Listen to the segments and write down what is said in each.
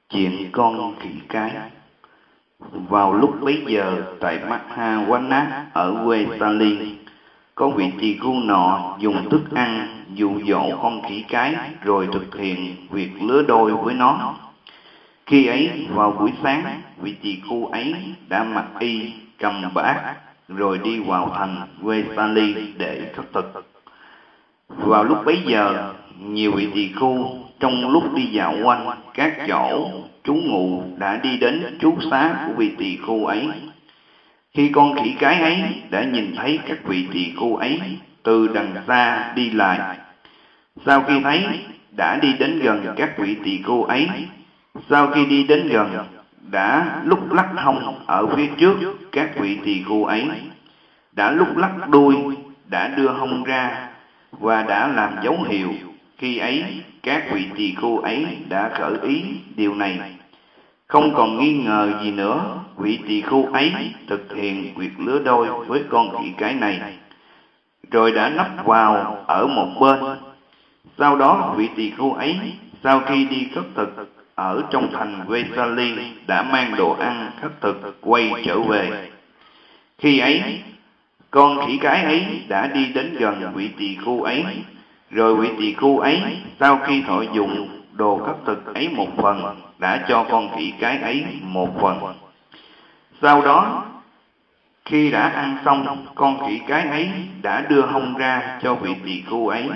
Chuyện con khỉ cái. Vào lúc bấy giờ, tại Mahawanat ở quê Sali, có vị tỳ khưu nọ dùng thức ăn dụ dỗ con khỉ cái rồi thực hiện việc lứa đôi với nó. Khi ấy, vào buổi sáng, vị tỳ khưu ấy đã mặc y, cầm bát, rồi đi vào thành quê Sali để khất thực. Vào lúc bấy giờ, nhiều vị tỳ khưu trong lúc đi dạo quanh các chỗ trú ngụ đã đi đến trú xá của vị tỳ khưu ấy. Khi con khỉ cái ấy đã nhìn thấy các vị tỳ khưu ấy từ đằng xa đi lại, sau khi thấy đã đi đến gần các vị tỳ khưu ấy, sau khi đi đến gần đã lúc lắc hông ở phía trước các vị tỳ khưu ấy, đã lúc lắc đuôi, đã đưa hông ra và đã làm dấu hiệu. Khi ấy các vị tỳ khưu ấy đã khởi ý điều này. Không còn nghi ngờ gì nữa, vị tỳ khưu ấy thực hiện việc lứa đôi với con khỉ cái này, rồi đã nấp vào ở một bên. Sau đó vị tỳ khưu ấy, sau khi đi khất thực ở trong thành Vesali, đã mang đồ ăn khất thực quay trở về. Khi ấy, con khỉ cái ấy đã đi đến gần vị tỳ khưu ấy, rồi vị tỳ khưu ấy sau khi thọ dụng đồ khất thực ấy một phần, đã cho con khỉ cái ấy một phần. Sau đó, khi đã ăn xong, con khỉ cái ấy đã đưa hông ra cho vị tỳ khưu ấy.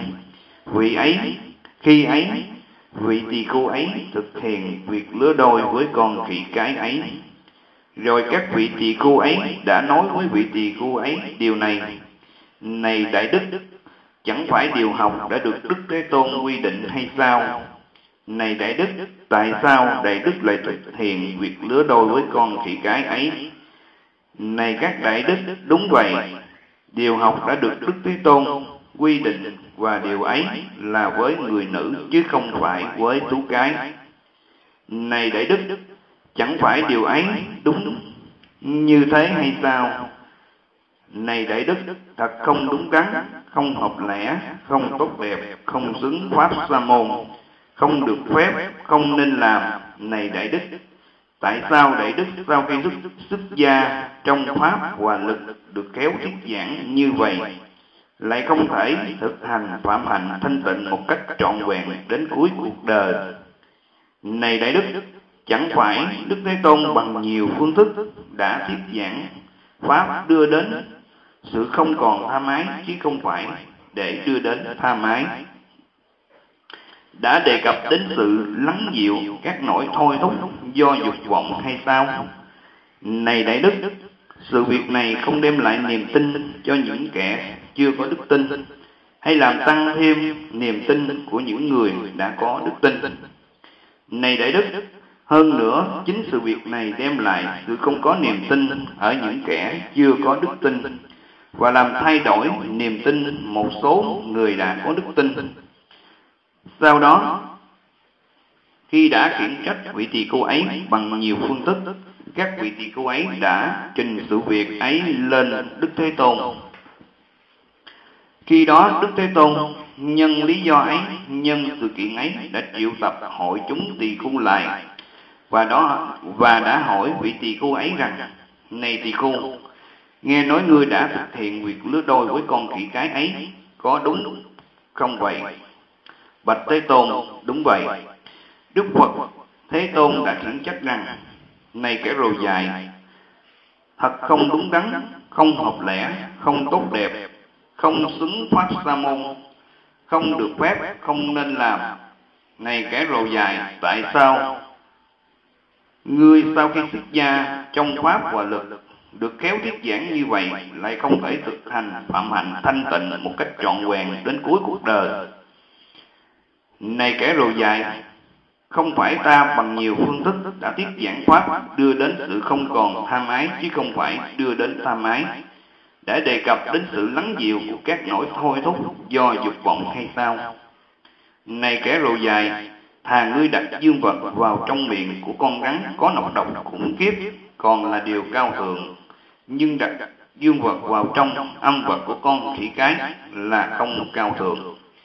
Khi ấy, vị tỳ khưu ấy thực hiện việc lứa đôi với con khỉ cái ấy. Rồi các vị tỳ khưu ấy đã nói với vị tỳ khưu ấy điều này: Này Đại Đức, chẳng phải điều học đã được Đức Thế Tôn quy định hay sao? Này Đại Đức, tại sao Đại Đức lại thực hiện việc lứa đôi với con khỉ cái ấy? Này các Đại Đức, đúng vậy, điều học đã được Đức Thế Tôn quy định, và điều ấy là với người nữ chứ không phải với tú cái. Này Đại Đức, chẳng phải điều ấy đúng như thế hay sao? Này Đại Đức, thật không đúng đắn, không hợp lẽ, không tốt đẹp, không xứng pháp sa môn, không được phép, không nên làm. Này Đại Đức, tại sao Đại Đức sau khi xuất gia trong pháp và lực được khéo thuyết giảng như vậy, lại không thể thực hành phạm hạnh thanh tịnh một cách trọn vẹn đến cuối cuộc đời? Này Đại Đức, chẳng phải Đức Thế Tôn bằng nhiều phương thức đã thuyết giảng pháp đưa đến sự không còn tha mái, chứ không phải để đưa đến tha mái, đã đề cập đến sự lắng dịu các nỗi thôi thúc do dục vọng hay sao? Này Đại Đức, sự việc này không đem lại niềm tin cho những kẻ chưa có đức tin, hay làm tăng thêm niềm tin của những người đã có đức tin. Này Đại Đức, hơn nữa, chính sự việc này đem lại sự không có niềm tin ở những kẻ chưa có đức tin, và làm thay đổi niềm tin một số người đã có đức tin. Sau đó, khi đã khiển trách vị tỳ khưu ấy bằng nhiều phương thức, các vị tỳ khưu ấy đã trình sự việc ấy lên Đức Thế Tôn. Khi đó Đức Thế Tôn nhân lý do ấy, nhân sự kiện ấy, đã triệu tập hội chúng tỳ khưu lại, và đã hỏi vị tỳ khưu ấy rằng: Này tỳ khưu, nghe nói ngươi đã thực hiện việc lứa đôi với con khỉ cái ấy, có đúng không vậy? Bạch Thế Tôn, đúng vậy. Đức Phật Thế Tôn đã khiển trách rằng: Này kẻ rồ dại, thật không đúng đắn, không hợp lẽ, không tốt đẹp, không xứng pháp sa môn, không được phép, không nên làm. Này kẻ rồ dại, tại sao ngươi sau khi xuất gia trong pháp và lực được khéo thuyết giảng như vậy, lại không thể thực hành phạm hạnh thanh tịnh một cách trọn vẹn đến cuối cuộc đời? Này kẻ rồ dại, không phải ta bằng nhiều phương thức đã thuyết giảng pháp đưa đến sự không còn tham ái, chứ không phải đưa đến tham ái, đã đề cập đến sự lắng dịu của các nỗi thôi thúc do dục vọng hay sao? Này kẻ rồ dại, thà ngươi đặt dương vật vào trong miệng của con rắn có nọc độc khủng khiếp còn là điều cao thượng, nhưng đặt dương vật vào trong âm vật của con khỉ cái là không cao thượng.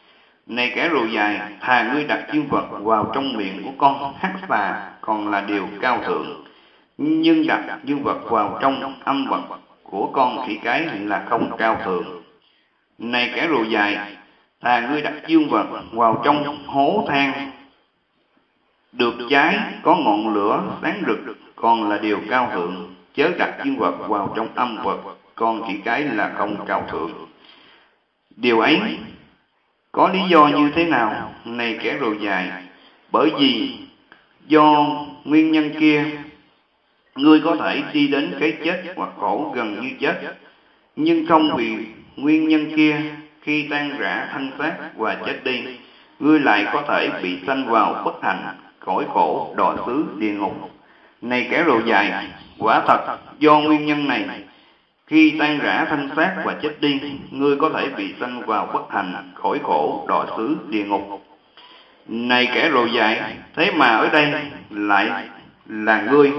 Này kẻ râu dài, thà ngươi đặt dương vật vào trong miệng của con hắc xà còn là điều cao thượng, nhưng đặt dương vật vào trong âm vật của con khỉ cái là không cao thượng. Này kẻ râu dài, thà ngươi đặt dương vật vào trong hố than được cháy có ngọn lửa sáng rực còn là điều cao thượng, chớ đặt dương vật vào trong âm vật con khỉ cái là không cao thượng. Điều ấy có lý do như thế nào, này kẻ râu dài? Bởi vì do nguyên nhân kia, ngươi có thể đi đến cái chết hoặc khổ gần như chết, nhưng không vì nguyên nhân kia, khi tan rã thân xác và chết đi, ngươi lại có thể bị sanh vào bất hạnh, cõi khổ, đọa xứ, địa ngục. Này kẻ râu dài, quả thật do nguyên nhân này, khi tan rã thân xác và chết đi, ngươi có thể bị sanh vào bất hạnh, cõi khổ, đọa xứ, địa ngục. Này kẻ râu dài, thế mà ở đây lại là ngươi,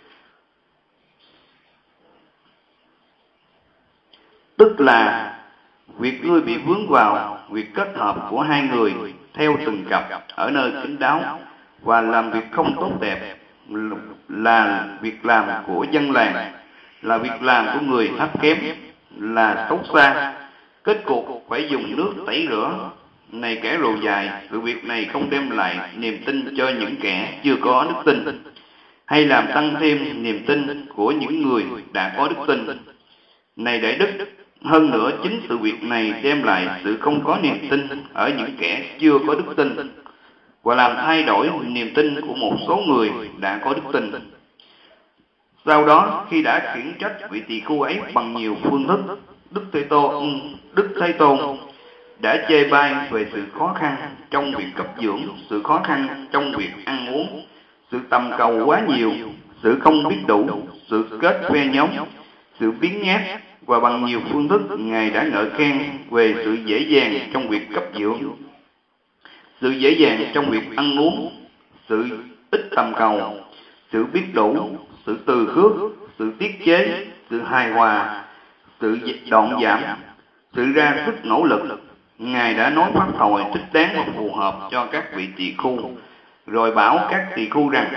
tức là việc ngươi bị vướng vào việc kết hợp của hai người theo từng cặp ở nơi kín đáo và làm việc không tốt đẹp, là việc làm của dân làng, là việc làm của người thấp kém, là xấu xa, kết cục phải dùng nước tẩy rửa. Này kẻ râu dài, sự việc này không đem lại niềm tin cho những kẻ chưa có đức tin, hay làm tăng thêm niềm tin của những người đã có đức tin. Này đại đức, hơn nữa chính sự việc này đem lại sự không có niềm tin ở những kẻ chưa có đức tin, và làm thay đổi niềm tin của một số người đã có đức tin. Sau đó, khi đã khiển trách vị tỳ khưu ấy bằng nhiều phương thức, Đức Thế Tôn đã chê bai về sự khó khăn trong việc cấp dưỡng, sự khó khăn trong việc ăn uống, sự tầm cầu quá nhiều, sự không biết đủ, sự kết phe nhóm, sự biếng nhác, và bằng nhiều phương thức Ngài đã ngợi khen về sự dễ dàng trong việc cấp dưỡng, sự dễ dàng trong việc ăn uống, sự ít tầm cầu, sự biết đủ, sự từ khước, sự tiết chế, sự hài hòa, sự đoạn giảm, sự ra sức nỗ lực. Ngài đã nói pháp thoại thích đáng và phù hợp cho các vị tỳ khưu, rồi bảo các tỳ khưu rằng: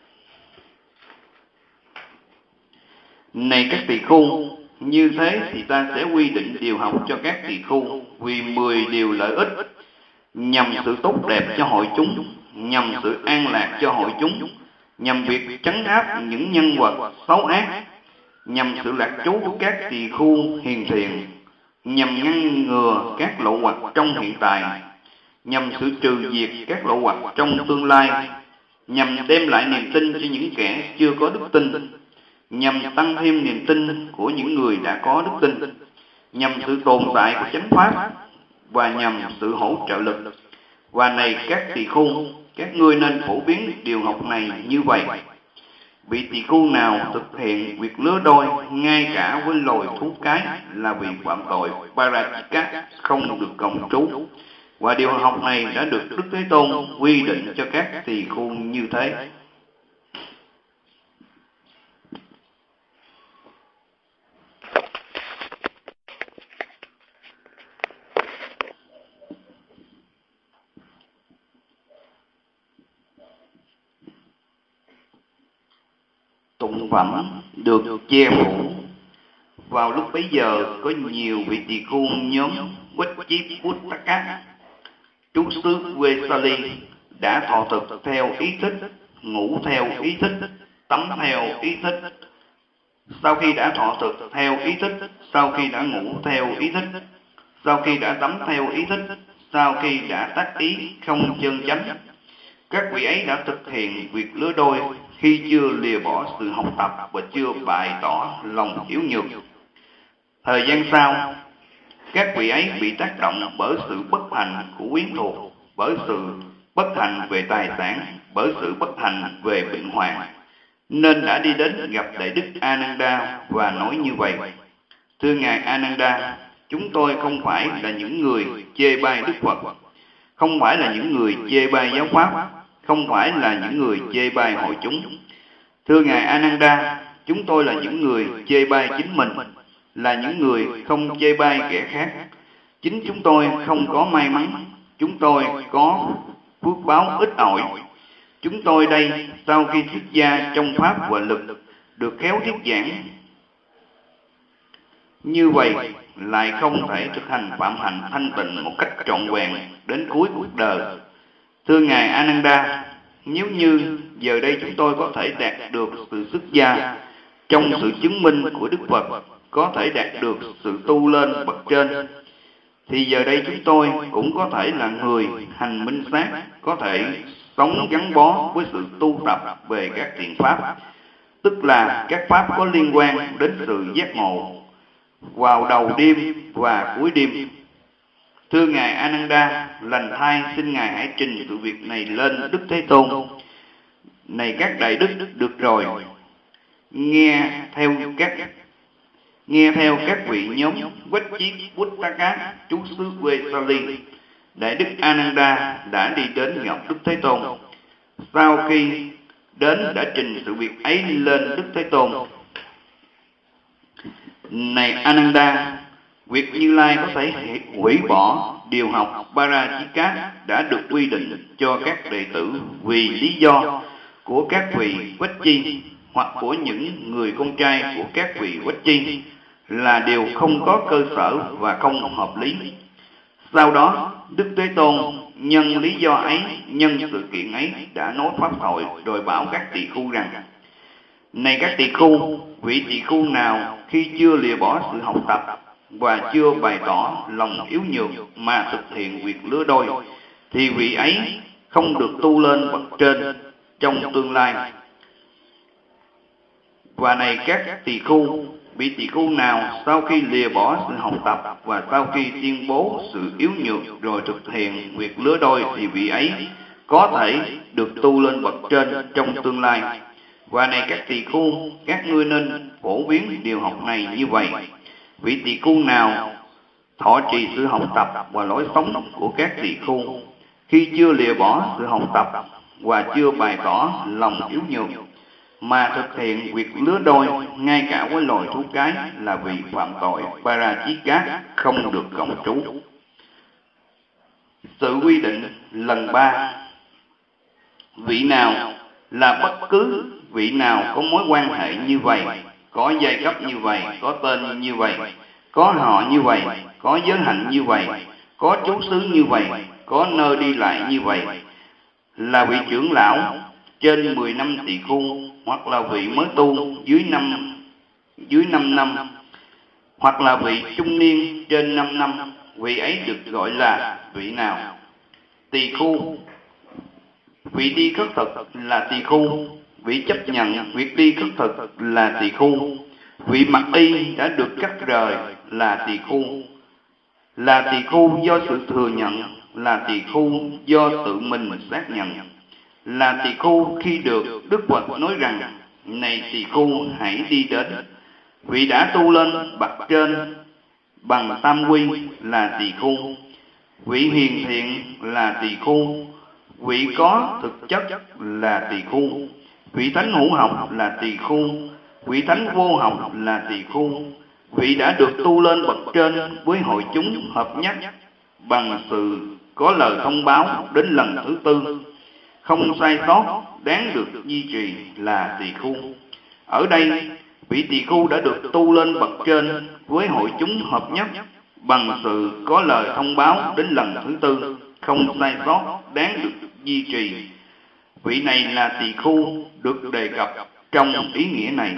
Này các tỳ khưu, như thế thì ta sẽ quy định điều học cho các tỳ khưu vì 10 điều lợi ích, nhằm sự tốt đẹp cho hội chúng, nhằm sự an lạc cho hội chúng, nhằm việc trấn áp những nhân vật xấu ác, nhằm sự lạc trú của các tỳ khưu hiền thiện, nhằm ngăn ngừa các lậu hoặc trong hiện tại, nhằm sự trừ diệt các lậu hoặc trong tương lai, nhằm đem lại niềm tin cho những kẻ chưa có đức tin, nhằm tăng thêm niềm tin của những người đã có đức tin, nhằm sự tồn tại của chánh pháp, và nhằm sự hỗ trợ lực. Và này các tỳ khưu, các ngươi nên phổ biến điều học này như vậy. Vị tỳ khưu nào thực hiện việc lứa đôi ngay cả với loài thú cái là vì phạm tội Parajika, không được cộng trú. Và điều học này đã được Đức Thế Tôn quy định cho các tỳ khưu như thế. Tụng phẩm được che phủ. Vào lúc bấy giờ có nhiều vị tỳ khưu nhóm Vajjiputtaka, trú xứ Vesali, đã thọ thực theo ý thích, ngủ theo ý thích, tắm theo ý thích. Sau khi đã thọ thực theo ý thích, sau khi đã ngủ theo ý thích, sau khi đã tắm theo ý thích, sau khi đã tác ý không chân chánh, các vị ấy đã thực hiện việc lứa đôi khi chưa lìa bỏ sự học tập và chưa bày tỏ lòng hiếu nhược. Thời gian sau, các vị ấy bị tác động bởi sự bất hạnh của quyến thuộc, bởi sự bất hạnh về tài sản, bởi sự bất hạnh về bệnh hoạn, nên đã đi đến gặp Đại Đức Ananda và nói như vậy: Thưa Ngài Ananda, chúng tôi không phải là những người chê bai Đức Phật, không phải là những người chê bai giáo pháp, không phải là những người chê bai hội chúng. Thưa Ngài Ananda, chúng tôi là những người chê bai chính mình, là những người không chê bai kẻ khác. Chính chúng tôi không có may mắn, chúng tôi có phước báo ít ỏi. Chúng tôi đây, sau khi thuyết gia trong pháp và lực, được khéo thuyết giảng như vậy, lại không thể thực hành phạm hạnh thanh tịnh một cách trọn vẹn đến cuối cuộc đời. Thưa Ngài Ananda, nếu như giờ đây chúng tôi có thể đạt được sự xuất gia trong sự chứng minh của Đức Phật, có thể đạt được sự tu lên bậc trên, thì giờ đây chúng tôi cũng có thể là người hành minh sát, có thể sống gắn bó với sự tu tập về các thiện pháp, tức là các pháp có liên quan đến sự giác ngộ vào đầu đêm và cuối đêm. Thưa Ngài Ananda, lành thay xin Ngài hãy trình sự việc này lên Đức Thế Tôn. Này các đại đức, được rồi, nghe theo các vị nhóm Vách-chiết Puttaka, trú xứ Vesali. Đại đức Ananda đã đi đến gặp Đức Thế Tôn. Sau khi đến đã trình sự việc ấy lên Đức Thế Tôn. Này Ananda, việc Như Lai có thể hủy bỏ điều học Parajika đã được quy định cho các đệ tử vì lý do của các vị Vách Chi hoặc của những người con trai của các vị Vách Chi là điều không có cơ sở và không hợp lý. Sau đó, Đức Thế Tôn nhân lý do ấy, nhân sự kiện ấy đã nói pháp thoại rồi bảo các tỳ khưu rằng: Này các tỳ khưu, vị tỳ khưu nào khi chưa lìa bỏ sự học tập và chưa bày tỏ lòng yếu nhược mà thực hiện việc lứa đôi, thì vị ấy không được tu lên bậc trên trong tương lai. Và này các tỳ khưu, vị tỳ khưu nào sau khi lìa bỏ sự học tập và sau khi tuyên bố sự yếu nhược rồi thực hiện việc lứa đôi, thì vị ấy có thể được tu lên bậc trên trong tương lai. Và này các tỳ khưu, các ngươi nên phổ biến điều học này như vậy. Vị tỳ khưu nào thọ trì sự học tập và lối sống của các tỳ khưu khi chưa lìa bỏ sự học tập và chưa bày tỏ lòng yếu nhược mà thực hiện việc lứa đôi ngay cả với loài thú cái là vì phạm tội Parajika không được cộng trú. Sự quy định lần 3. Vị nào là bất cứ vị nào có mối quan hệ như vậy, có giai cấp như vậy, có tên như vậy, có họ như vậy, có giới hạnh như vậy, có trú xứ như vậy, có nơi đi lại như vậy, là vị trưởng lão trên 10 năm tỳ khưu, hoặc là vị mới tu dưới 5 năm, hoặc là vị trung niên trên 5 năm, vị ấy được gọi là vị nào? Tỳ khưu. Vị đi khất thực là tỳ khưu. Vị chấp nhận việc đi khất thực là tỳ khưu. Vị mặc y đã được cắt rời là tỳ khưu. Là tỳ khưu do sự thừa nhận, là tỳ khưu do tự mình xác nhận, là tỳ khưu khi được Đức Phật nói rằng: Này tỳ khưu, hãy đi đến. Vị đã tu lên bậc trên bằng tam quy là tỳ khưu. Vị hiền thiện là tỳ khưu. Vị có thực chất là tỳ khưu. Vị thánh hữu học là tỳ khưu. Vị thánh vô học là tỳ khưu. Vị đã được tu lên bậc trên với hội chúng hợp nhất bằng sự có lời thông báo đến lần thứ 4, không sai sót, đáng được duy trì là tỳ khưu. Ở đây, vị tỳ khưu đã được tu lên bậc trên với hội chúng hợp nhất bằng sự có lời thông báo đến lần thứ 4, không sai sót, đáng được duy trì. Vị này là tỳ khưu được đề cập trong ý nghĩa này.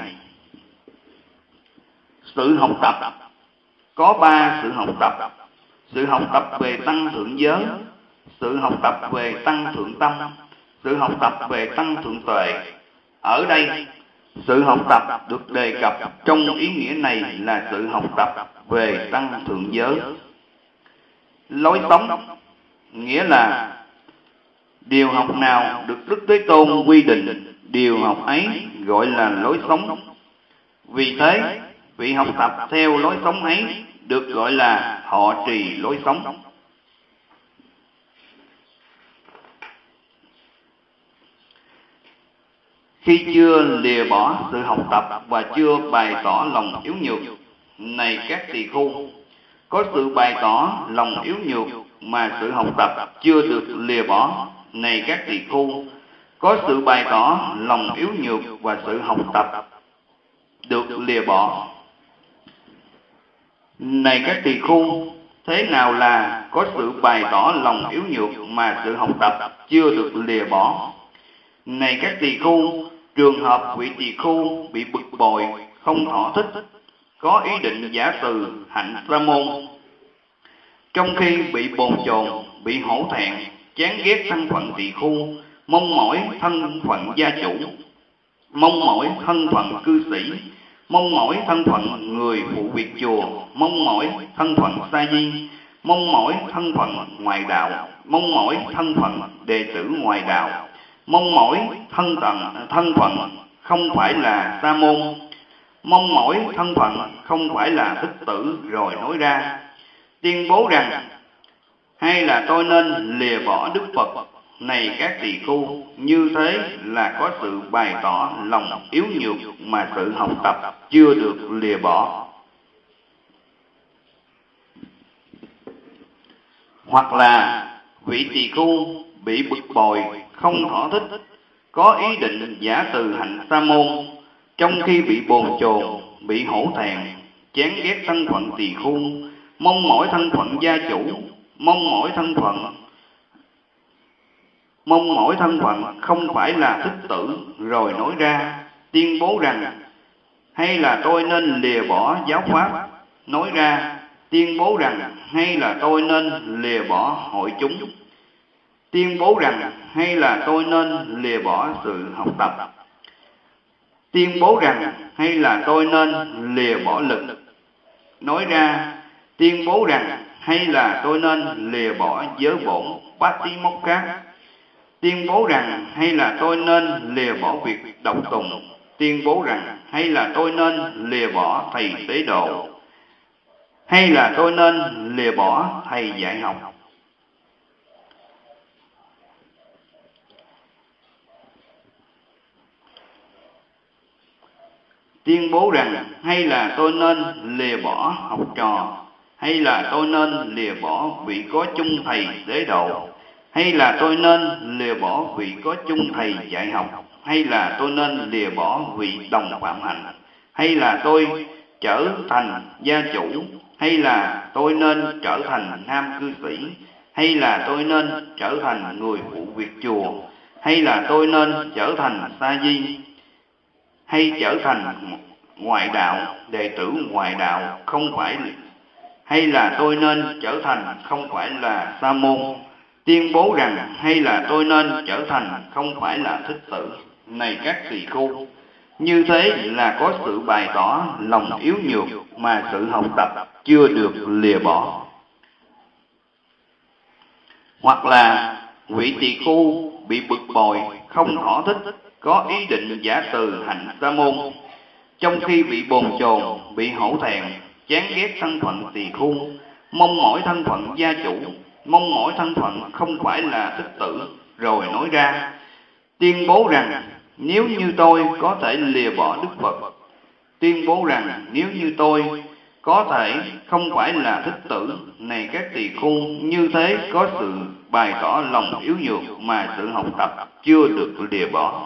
Sự học tập có 3 sự học tập: sự học tập về tăng thượng giới, sự học tập về tăng thượng tâm, sự học tập về tăng thượng tuệ. Ở đây, sự học tập được đề cập trong ý nghĩa này là sự học tập về tăng thượng giới. Lối sống nghĩa là điều học nào được Đức Thế Tôn quy định, điều học ấy gọi là lối sống. Vì thế, vị học tập theo lối sống ấy được gọi là thọ trì lối sống. Khi chưa lìa bỏ sự học tập và chưa bày tỏ lòng yếu nhược, này các tỳ khưu, có sự bày tỏ lòng yếu nhược mà sự học tập chưa được lìa bỏ. Này các tỳ khưu, có sự bày tỏ lòng yếu nhược và sự học tập được lìa bỏ. Này các tỳ khưu, thế nào là có sự bày tỏ lòng yếu nhược mà sự học tập chưa được lìa bỏ? Này các tỳ khưu, trường hợp vị tỳ khưu bị bực bội, không thỏa thích, có ý định giả từ hạnh sa môn, trong khi bị bồn chồn, bị hổ thẹn, chán ghét thân phận tỳ khưu, mong mỏi thân phận gia chủ, mong mỏi thân phận cư sĩ, mong mỏi thân phận người phụ việc chùa, mong mỏi thân phận sa di, mong mỏi thân phận ngoại đạo, mong mỏi thân phận đệ tử ngoại đạo, mong mỏi thân phận không phải là sa môn, mong mỏi thân phận không phải là thích tử, rồi nói ra tuyên bố rằng hay là tôi nên lìa bỏ Đức Phật. Này các tỳ khưu, như thế là có sự bày tỏ lòng yếu nhược mà sự học tập chưa được lìa bỏ. Hoặc là vị tỳ khưu bị bực bội, không thỏa thích, có ý định giả từ hạnh sa môn, trong khi bị bồn chồn, bị hổ thẹn, chán ghét thân phận tỳ khưu, mong mỏi thân phận gia chủ, mong mỏi thân phận không phải là thích tử, rồi nói ra tuyên bố rằng hay là tôi nên lìa bỏ giáo pháp, nói ra tuyên bố rằng hay là tôi nên lìa bỏ hội chúng, tuyên bố rằng hay là tôi nên lìa bỏ sự học tập, tuyên bố rằng hay là tôi nên lìa bỏ lực, nói ra tuyên bố rằng hay là tôi nên lìa bỏ giới bổn Patimokkha, tuyên bố rằng hay là tôi nên lìa bỏ việc độc tùng, tuyên bố rằng hay là tôi nên lìa bỏ thầy tế độ, hay là tôi nên lìa bỏ thầy dạy học. Tuyên bố rằng hay là tôi nên lìa bỏ học trò, hay là tôi nên lìa bỏ vị có chung thầy tế độ, hay là tôi nên lìa bỏ vị có chung thầy dạy học, hay là tôi nên lìa bỏ vị đồng phạm hạnh, hay là tôi trở thành gia chủ, hay là tôi nên trở thành nam cư sĩ, hay là tôi nên trở thành người phụ việc chùa, hay là tôi nên trở thành sa di, hay trở thành ngoại đạo, đệ tử ngoại đạo không phải, hay là tôi nên trở thành không phải là sa môn, tuyên bố rằng hay là tôi nên trở thành không phải là thích tử. Này các tỳ khưu, như thế là có sự bày tỏ lòng yếu nhược mà sự học tập chưa được lìa bỏ. Hoặc là vị tỳ khưu bị bực bội, không thỏa thích, có ý định giả từ hạnh sa môn, trong khi bị bồn chồn, bị hổ thẹn, chán ghét thân phận tỳ khưu, mong mỏi thân phận gia chủ, mong mỏi thân phận không phải là thích tử, rồi nói ra tuyên bố rằng nếu như tôi có thể lìa bỏ Đức Phật, tuyên bố rằng nếu như tôi có thể không phải là thích tử. Này các tỳ khưu, như thế có sự bày tỏ lòng yếu nhược mà sự học tập chưa được lìa bỏ.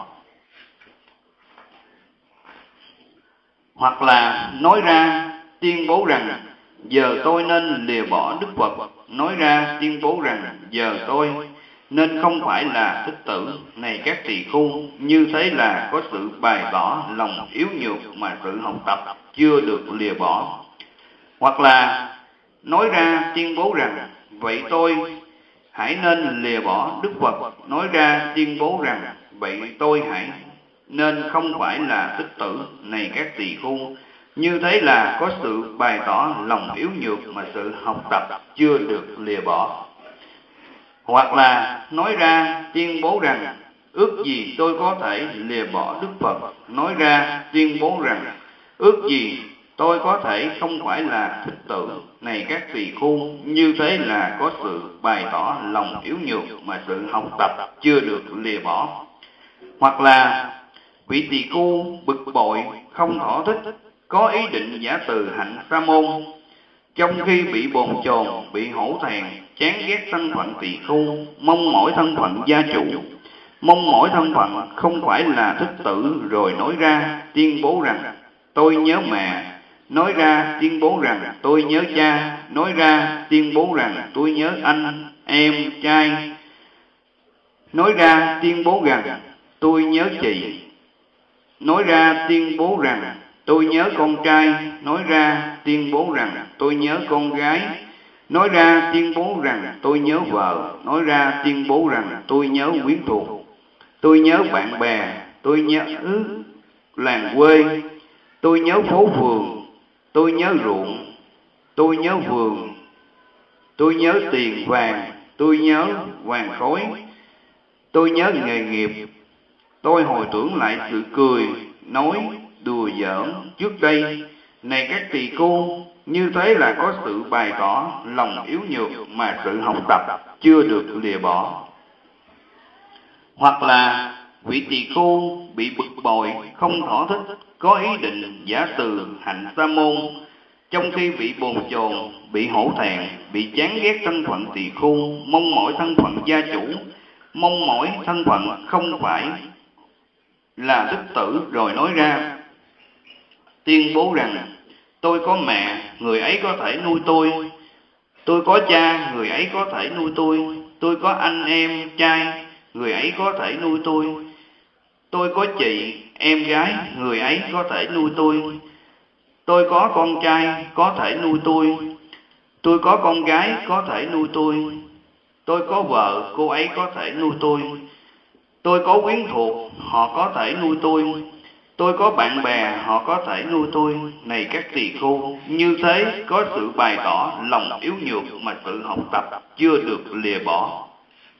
Hoặc là nói ra tuyên bố rằng giờ tôi nên lìa bỏ Đức Phật, nói ra tuyên bố rằng giờ tôi nên không phải là thích tử. Này các tỳ khưu, như thế là có sự bày tỏ lòng yếu nhược mà sự học tập chưa được lìa bỏ. Hoặc là nói ra tuyên bố rằng vậy tôi hãy nên lìa bỏ Đức Phật, nói ra tuyên bố rằng vậy tôi hãy nên không phải là thích tử. Này các tỳ khưu, như thế là có sự bày tỏ lòng yếu nhược mà sự học tập chưa được lìa bỏ. Hoặc là nói ra tuyên bố rằng ước gì tôi có thể lìa bỏ Đức Phật, nói ra tuyên bố rằng ước gì tôi có thể không phải là thích tử. Này các tỳ khưu, như thế là có sự bày tỏ lòng yếu nhược mà sự học tập chưa được lìa bỏ. Hoặc là vị tỳ khưu bực bội, không thỏa thích, có ý định giả từ hạnh sa môn, trong khi bị bồn chồn, bị hổ thẹn, chán ghét thân phận tỳ khưu, mong mỏi thân phận gia chủ. Mong mỏi thân phận không phải là thức tử rồi nói ra tuyên bố rằng tôi nhớ mẹ, nói ra tuyên bố rằng tôi nhớ cha, nói ra tuyên bố rằng tôi nhớ anh, em, trai, nói ra tuyên bố rằng tôi nhớ chị, nói ra tuyên bố rằng tôi nhớ con trai, nói ra tuyên bố rằng tôi nhớ con gái, nói ra tuyên bố rằng tôi nhớ vợ, nói ra tuyên bố rằng tôi nhớ quyến thuộc, tôi nhớ bạn bè, tôi nhớ làng quê, tôi nhớ phố phường, tôi nhớ ruộng, tôi nhớ vườn, tôi nhớ tiền vàng, tôi nhớ vàng khói, tôi nhớ nghề nghiệp. Tôi hồi tưởng lại sự cười, nói, đùa giỡn trước đây. Này các tỳ khưu, như thế là có sự bày tỏ lòng yếu nhược mà sự học tập chưa được lìa bỏ. Hoặc là vị tỳ khưu bị bực bội, không thỏa thích, có ý định giả từ hạnh sa môn, trong khi bị bồn chồn, bị hổ thẹn, bị chán ghét thân phận tỳ khưu, mong mỏi thân phận gia chủ, mong mỏi thân phận không phải là đức tử rồi nói ra tuyên bố rằng tôi có mẹ, người ấy có thể nuôi tôi có cha, người ấy có thể nuôi tôi có anh em trai, người ấy có thể nuôi tôi có chị, em gái, người ấy có thể nuôi tôi có con trai, có thể nuôi tôi có con gái, có thể nuôi tôi có vợ, cô ấy có thể nuôi tôi có quyến thuộc, họ có thể nuôi tôi có bạn bè, họ có thể nuôi tôi. Này các tỳ khưu, như thế có sự bày tỏ lòng yếu nhược mà sự học tập chưa được lìa bỏ.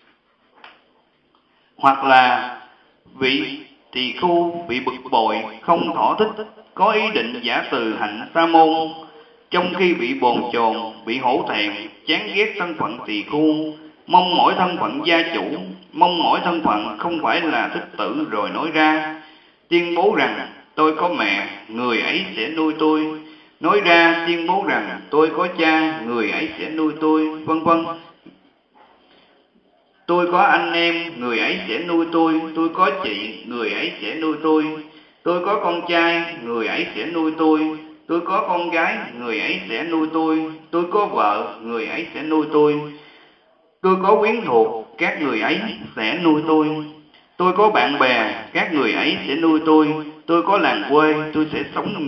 Hoặc là vị tỳ khưu bị bực bội, không thỏa thích, có ý định giả từ hạnh sa môn, trong khi bị bồn chồn, bị hổ thẹn, chán ghét thân phận tỳ khưu, mong mỏi thân phận gia chủ, mong mỏi thân phận không phải là thức tử rồi nói ra tuyên bố rằng tôi có mẹ, người ấy sẽ nuôi tôi, nói ra tuyên bố rằng tôi có cha, người ấy sẽ nuôi tôi, vân vân. Tôi có anh em, người ấy sẽ nuôi tôi có chị, người ấy sẽ nuôi tôi có con trai, người ấy sẽ nuôi tôi có con gái, người ấy sẽ nuôi tôi có vợ, người ấy sẽ nuôi tôi có quyến thuộc, các người ấy sẽ nuôi tôi có bạn bè, các người ấy sẽ nuôi tôi có làng quê, tôi sẽ sống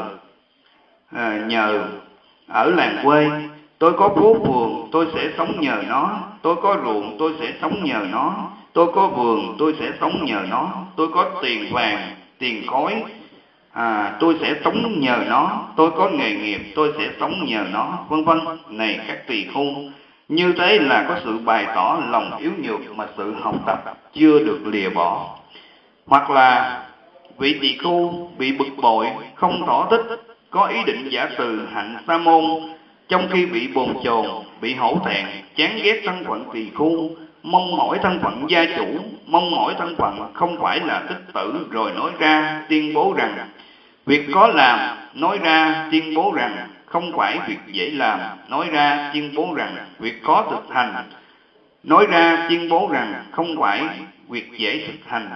nhờ ở làng quê, tôi có phố phường, tôi sẽ sống nhờ nó, tôi có ruộng, tôi sẽ sống nhờ nó, tôi có vườn, tôi sẽ sống nhờ nó, tôi có tiền vàng, tiền khói, tôi sẽ sống nhờ nó, tôi có nghề nghiệp, tôi sẽ sống nhờ nó, vân vân. Này các tỳ khưu, như thế là có sự bày tỏ lòng yếu nhược mà sự học tập chưa được lìa bỏ. Hoặc là vị tỳ khưu bị bực bội, không thỏa thích, có ý định giả từ hạnh sa môn, trong khi bị bồn chồn, bị hổ thẹn, chán ghét thân phận tỳ khưu, mong mỏi thân phận gia chủ, mong mỏi thân phận không phải là tích tử rồi nói ra tuyên bố rằng việc có làm, nói ra tuyên bố rằng không phải việc dễ làm, nói ra tuyên bố rằng việc khó thực hành, nói ra tuyên bố rằng không phải việc dễ thực hành,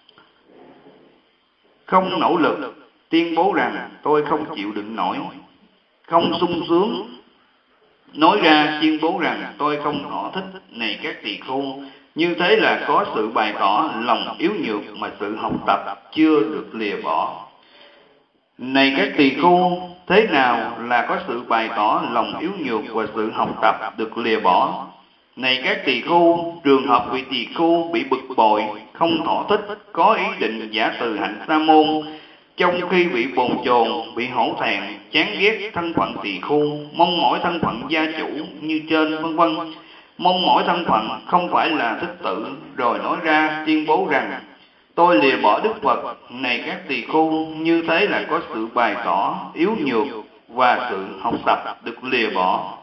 không nỗ lực, tuyên bố rằng tôi không chịu đựng nổi, không sung sướng, nói ra tuyên bố rằng tôi không thỏa thích. Này các tỳ khưu, như thế là có sự bày tỏ lòng yếu nhược mà sự học tập chưa được lìa bỏ. Này các tỳ khưu, thế nào là có sự bày tỏ lòng yếu nhược và sự học tập được lìa bỏ? Này các tỳ khưu, trường hợp vị tỳ khưu bị bực bội, không thỏa thích, có ý định giả từ hạnh sa môn, trong khi bị bồn chồn, bị hổ thẹn, chán ghét thân phận tỳ khưu, mong mỏi thân phận gia chủ như trên, vân vân. Mong mỏi thân phận không phải là thức tự, rồi nói ra tuyên bố rằng tôi lìa bỏ Đức Phật. Này các tỳ khưu, như thế là có sự bày tỏ yếu nhược và sự học tập được lìa bỏ.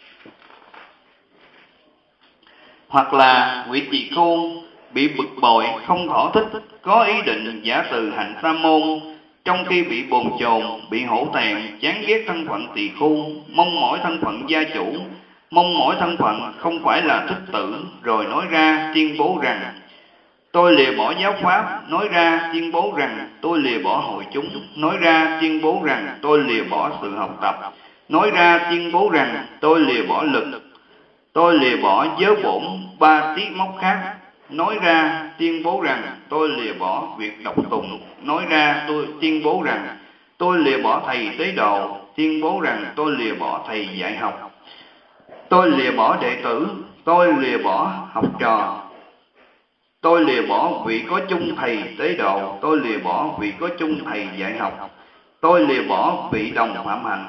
Hoặc là vị tỳ khưu bị bực bội, không thỏa thích, có ý định giả từ hạnh sa môn, trong khi bị bồn chồn, bị hổ thẹn, chán ghét thân phận tỳ khưu, mong mỏi thân phận gia chủ, mong mỏi thân phận không phải là thích tử, rồi nói ra tuyên bố rằng tôi lìa bỏ giáo pháp, nói ra tuyên bố rằng tôi lìa bỏ hội chúng, nói ra tuyên bố rằng tôi lìa bỏ sự học tập, nói ra tuyên bố rằng tôi lìa bỏ lực, tôi lìa bỏ giới bổn ba tiết mốc khác, nói ra tuyên bố rằng tôi lìa bỏ việc đọc tụng, nói ra tôi tuyên bố rằng tôi lìa bỏ thầy tế độ, tuyên bố rằng tôi lìa bỏ thầy dạy học, tôi lìa bỏ đệ tử, tôi lìa bỏ học trò, tôi lìa bỏ vị có chung thầy tế độ, tôi lìa bỏ vị có chung thầy dạy học, tôi lìa bỏ vị đồng phạm hạnh.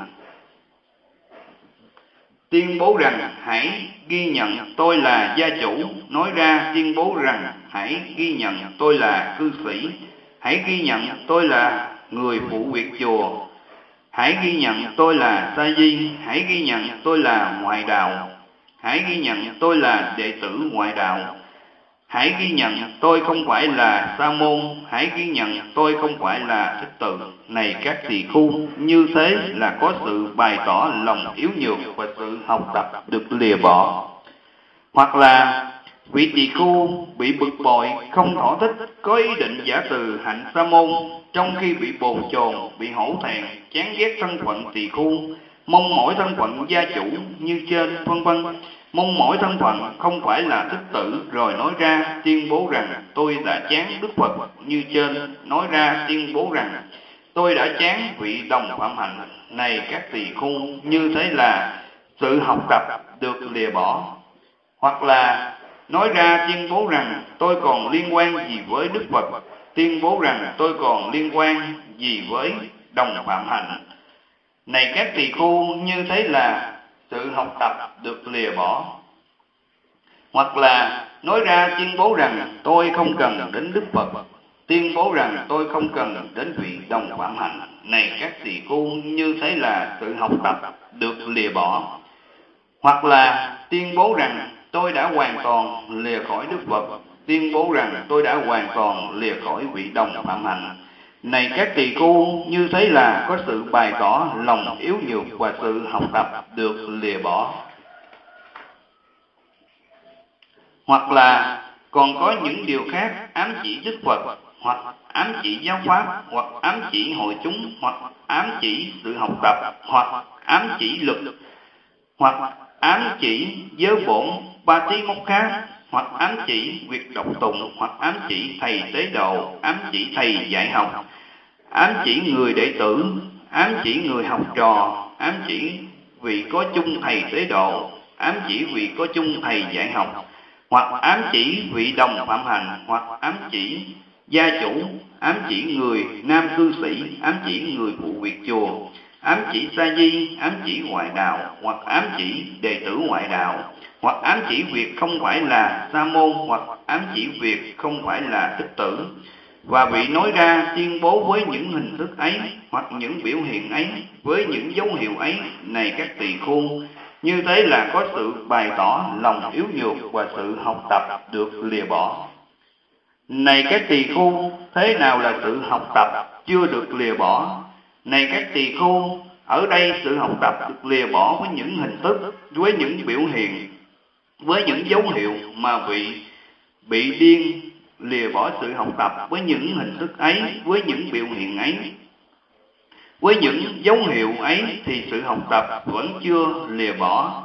Tuyên bố rằng hãy ghi nhận tôi là gia chủ, nói ra tuyên bố rằng hãy ghi nhận tôi là cư sĩ, hãy ghi nhận tôi là người phụ việc chùa, hãy ghi nhận tôi là sa di, hãy ghi nhận tôi là ngoại đạo, hãy ghi nhận tôi là đệ tử ngoại đạo, hãy ghi nhận tôi không phải là sa môn, hãy ghi nhận tôi không phải là thích tự. Này các tỳ khu, như thế là có sự bày tỏ lòng yếu nhược và sự học tập được lìa bỏ. Hoặc là vị tỳ khu bị bực bội, không thỏa thích, có ý định giả từ hạnh sa môn, trong khi bị bồn chồn, bị hổ thẹn, chán ghét thân phận tỳ khu, mong mỏi thân phận gia chủ như trên, vân vân. Mong mỏi thân phận không phải là thích tử, rồi nói ra tuyên bố rằng tôi đã chán Đức Phật như trên, nói ra tuyên bố rằng tôi đã chán vị đồng phạm hạnh. Này các tỳ khu, như thế là sự học tập được lìa bỏ. Hoặc là nói ra tuyên bố rằng tôi còn liên quan gì với Đức Phật, tuyên bố rằng tôi còn liên quan gì với đồng phạm hạnh. Này các tỳ khu, như thế là sự học tập được lìa bỏ. Hoặc là nói ra tuyên bố rằng tôi không cần đến Đức Phật, tuyên bố rằng tôi không cần đến vị đồng phạm hạnh. Này các tỳ khu, như thế là sự học tập được lìa bỏ. Hoặc là tuyên bố rằng tôi đã hoàn toàn lìa khỏi Đức Phật, tuyên bố rằng tôi đã hoàn toàn lìa khỏi vị đồng phạm hạnh. Này các tỳ khu, như thế là có sự bày tỏ lòng yếu nhược và sự học tập được lìa bỏ. Hoặc là còn có những điều khác ám chỉ Đức Phật, hoặc ám chỉ giáo pháp, hoặc ám chỉ hội chúng, hoặc ám chỉ sự học tập, hoặc ám chỉ lực, hoặc ám chỉ giới bổn ba tí mốc khác, hoặc ám chỉ việc đọc tụng, hoặc ám chỉ thầy tế độ, ám chỉ thầy dạy học, ám chỉ người đệ tử, ám chỉ người học trò, ám chỉ vị có chung thầy tế độ, ám chỉ vị có chung thầy dạy học, hoặc ám chỉ vị đồng phạm hành, hoặc ám chỉ gia chủ, ám chỉ người nam cư sĩ, ám chỉ người phụ việc chùa, ám chỉ sa di, ám chỉ ngoại đạo, hoặc ám chỉ đệ tử ngoại đạo, hoặc ám chỉ việc không phải là sa môn, hoặc ám chỉ việc không phải là thích tử. Và vị nói ra tuyên bố với những hình thức ấy, hoặc những biểu hiện ấy, với những dấu hiệu ấy. Này các tỳ khu, như thế là có sự bày tỏ lòng yếu nhược và sự học tập được lìa bỏ. Này các tỳ khu, thế nào là sự học tập chưa được lìa bỏ? Này các tỳ khu, ở đây sự học tập được lìa bỏ với những hình thức, với những biểu hiện, với những dấu hiệu mà vị bị điên lìa bỏ sự học tập với những hình thức ấy, với những biểu hiện ấy. Với những dấu hiệu ấy thì sự học tập vẫn chưa lìa bỏ.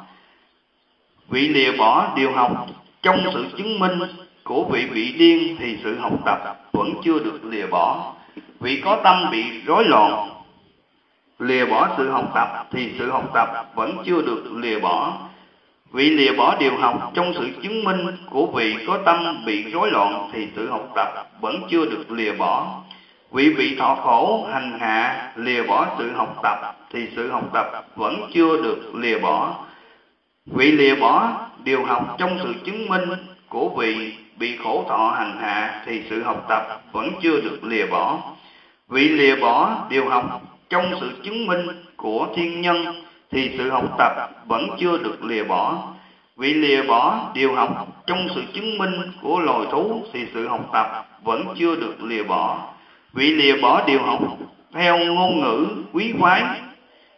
Vị lìa bỏ điều học trong sự chứng minh của vị bị điên thì sự học tập vẫn chưa được lìa bỏ. Vị có tâm bị rối loạn lìa bỏ sự học tập thì sự học tập vẫn chưa được lìa bỏ. Vị lìa bỏ điều học trong sự chứng minh của vị có tâm bị rối loạn thì sự học tập vẫn chưa được lìa bỏ. Vị bị thọ khổ hành hạ lìa bỏ sự học tập thì sự học tập vẫn chưa được lìa bỏ. Vị lìa bỏ điều học trong sự chứng minh của vị bị khổ thọ hành hạ thì sự học tập vẫn chưa được lìa bỏ. Vị lìa bỏ điều học trong sự chứng minh của thiên nhân thì sự học tập vẫn chưa được lìa bỏ. Vị lìa bỏ điều học trong sự chứng minh của loài thú thì sự học tập vẫn chưa được lìa bỏ. Vị lìa bỏ điều học theo ngôn ngữ quý phái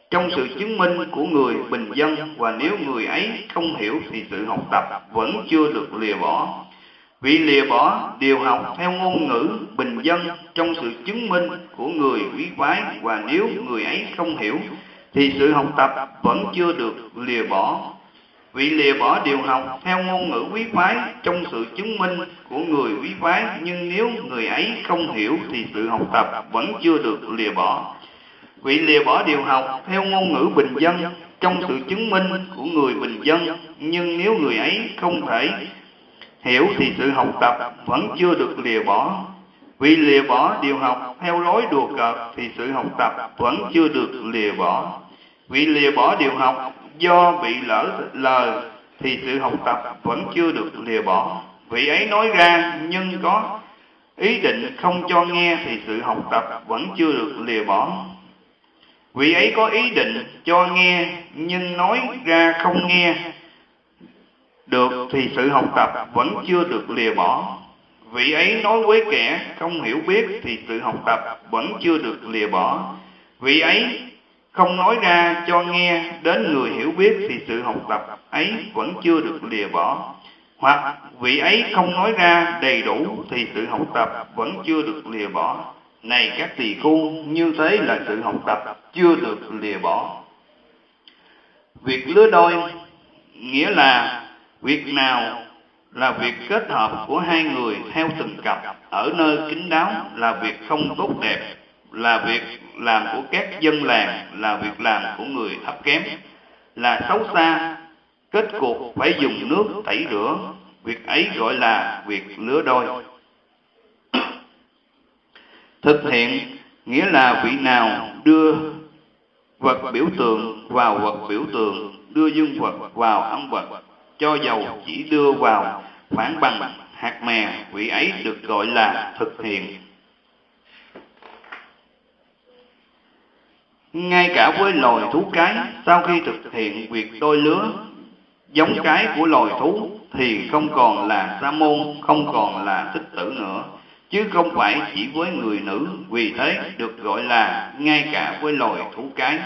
trong sự chứng minh của người bình dân, và nếu người ấy không hiểu thì sự học tập vẫn chưa được lìa bỏ. Vì lìa bỏ điều học theo ngôn ngữ bình dân trong sự chứng minh của người quý phái, và nếu người ấy không hiểu thì sự học tập vẫn chưa được lìa bỏ. Vì lìa bỏ điều học theo ngôn ngữ quý phái trong sự chứng minh của người quý phái, nhưng nếu người ấy không hiểu thì sự học tập vẫn chưa được lìa bỏ. Vì lìa bỏ điều học theo ngôn ngữ bình dân trong sự chứng minh của người bình dân, nhưng nếu người ấy không thể hiểu thì sự học tập vẫn chưa được lìa bỏ. Vì lìa bỏ điều học theo lối đùa cợt thì sự học tập vẫn chưa được lìa bỏ. Vì lìa bỏ điều học do bị lỡ lời thì sự học tập vẫn chưa được lìa bỏ. Vị ấy nói ra nhưng có ý định không cho nghe thì sự học tập vẫn chưa được lìa bỏ. Vị ấy có ý định cho nghe nhưng nói ra không nghe được thì sự học tập vẫn chưa được lìa bỏ. Vị ấy nói với kẻ không hiểu biết thì sự học tập vẫn chưa được lìa bỏ. Vị ấy không nói ra cho nghe đến người hiểu biết thì sự học tập ấy vẫn chưa được lìa bỏ. Hoặc vị ấy không nói ra đầy đủ thì sự học tập vẫn chưa được lìa bỏ. Này các tỳ khưu, như thế là sự học tập chưa được lìa bỏ. Việc lứa đôi nghĩa là việc nào là việc kết hợp của hai người theo từng cặp ở nơi kín đáo, là việc không tốt đẹp, là việc làm của các dân làng, là việc làm của người thấp kém, là xấu xa, kết cuộc phải dùng nước tẩy rửa. Việc ấy gọi là việc lứa đôi. Thực hiện nghĩa là vị nào đưa vật biểu tượng vào vật biểu tượng, đưa dương vật vào âm vật, cho dầu chỉ đưa vào phản bằng hạt mè, vị ấy được gọi là thực hiện. Ngay cả với loài thú cái, sau khi thực hiện việc đôi lứa giống cái của loài thú thì không còn là sa môn, không còn là thích tử nữa, chứ không phải chỉ với người nữ, vì thế được gọi là ngay cả với loài thú cái.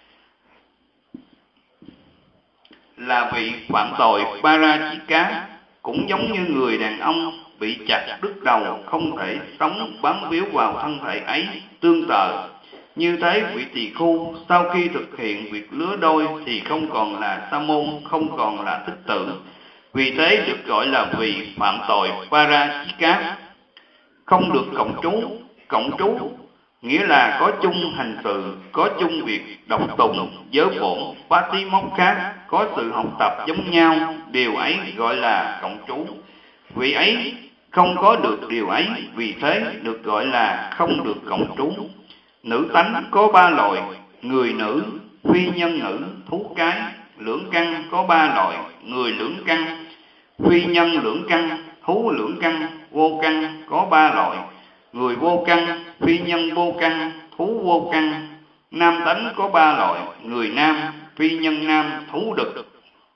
Là vị phạm tội Parajika, cũng giống như người đàn ông bị chặt đứt đầu không thể sống bám víu vào thân thể ấy tương tự. Như thế vị tỳ khưu sau khi thực hiện việc lứa đôi thì không còn là sa môn, không còn là thích tử, vì thế được gọi là vị phạm tội Parajika. Không được cộng trú. Cộng trú nghĩa là có chung hành sự, có chung việc độc tùng, giới bổn, Patimokkha, có sự học tập giống nhau, điều ấy gọi là cộng trú. Vị ấy không có được điều ấy, vì thế được gọi là không được cộng trú. Nữ tánh có ba loại: người nữ, phi nhân nữ, thú cái. Lưỡng căn có ba loại: người lưỡng căn, phi nhân lưỡng căn, thú lưỡng căn. Vô căn có ba loại: người vô căn, phi nhân vô căn, thú vô căn. Nam tánh có ba loại: người nam, phi nhân nam, thú đực.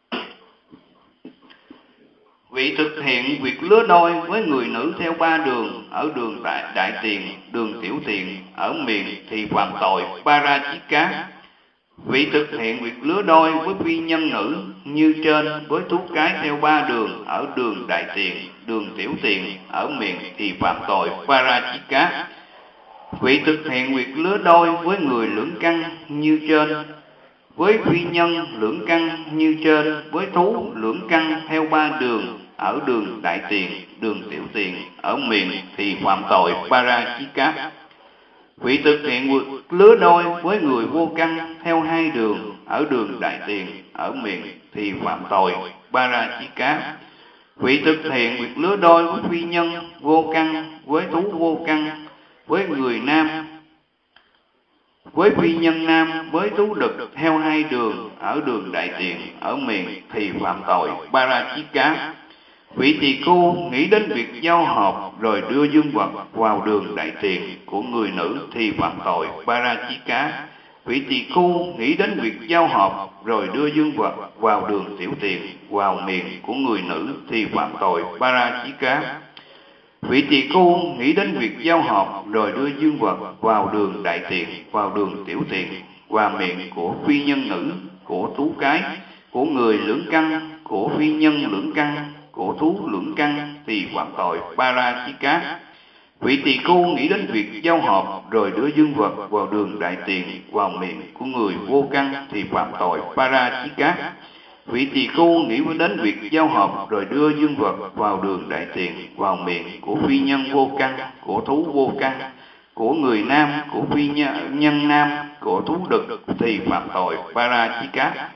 Vị thực hiện việc lứa đôi với người nữ theo ba đường: ở đường đại tiền, đường tiểu tiền, ở miền thì phạm tội Parajika. Vị thực hiện việc lứa đôi với phi nhân nữ như trên với thú cái theo ba đường: ở đường đại tiền, đường tiểu tiền, ở miền thì phạm tội Parajika. Vị thực hiện việc lứa đôi với người lưỡng căn như trên với phi nhân lưỡng căn như trên với thú lưỡng căn theo ba đường: ở đường đại tiền, đường tiểu tiền, ở miền thì phạm tội Parajika. Vị thực hiện việc lứa đôi với người vô căn theo hai đường: ở đường đại tiền, ở miền thì phạm tội Parajika. Vị thực hiện việc lứa đôi với phi nhân vô căn với thú vô căn, với người nam, với phi nhân nam, với thú đực theo hai đường: ở đường đại tiền, ở miền thì phạm tội Parajika. Vị tỳ khưu nghĩ đến việc giao hợp rồi đưa dương vật vào đường đại tiền của người nữ thì phạm tội Parajika. Vị tỳ khưu nghĩ đến việc giao hợp rồi đưa dương vật vào đường tiểu tiền, vào miệng của người nữ thì phạm tội Parajika. Vị tỳ khưu nghĩ đến việc giao hợp rồi đưa dương vật vào đường đại tiền, vào đường tiểu tiền, và miệng của phi nhân nữ, của thú cái, của người lưỡng căn, của phi nhân lưỡng căn, của thú lưỡng căn thì phạm tội Parachika. Vị tỳ khưu nghĩ đến việc giao hợp rồi đưa dương vật vào đường đại tiện vào miệng của người vô căn thì phạm tội Parachika. Vị tỳ khưu nghĩ đến việc giao hợp rồi đưa dương vật vào đường đại tiện vào miệng của phi nhân vô căn, của thú vô căn, của người nam, của phi nhân nam, của thú đực thì phạm tội Parachika.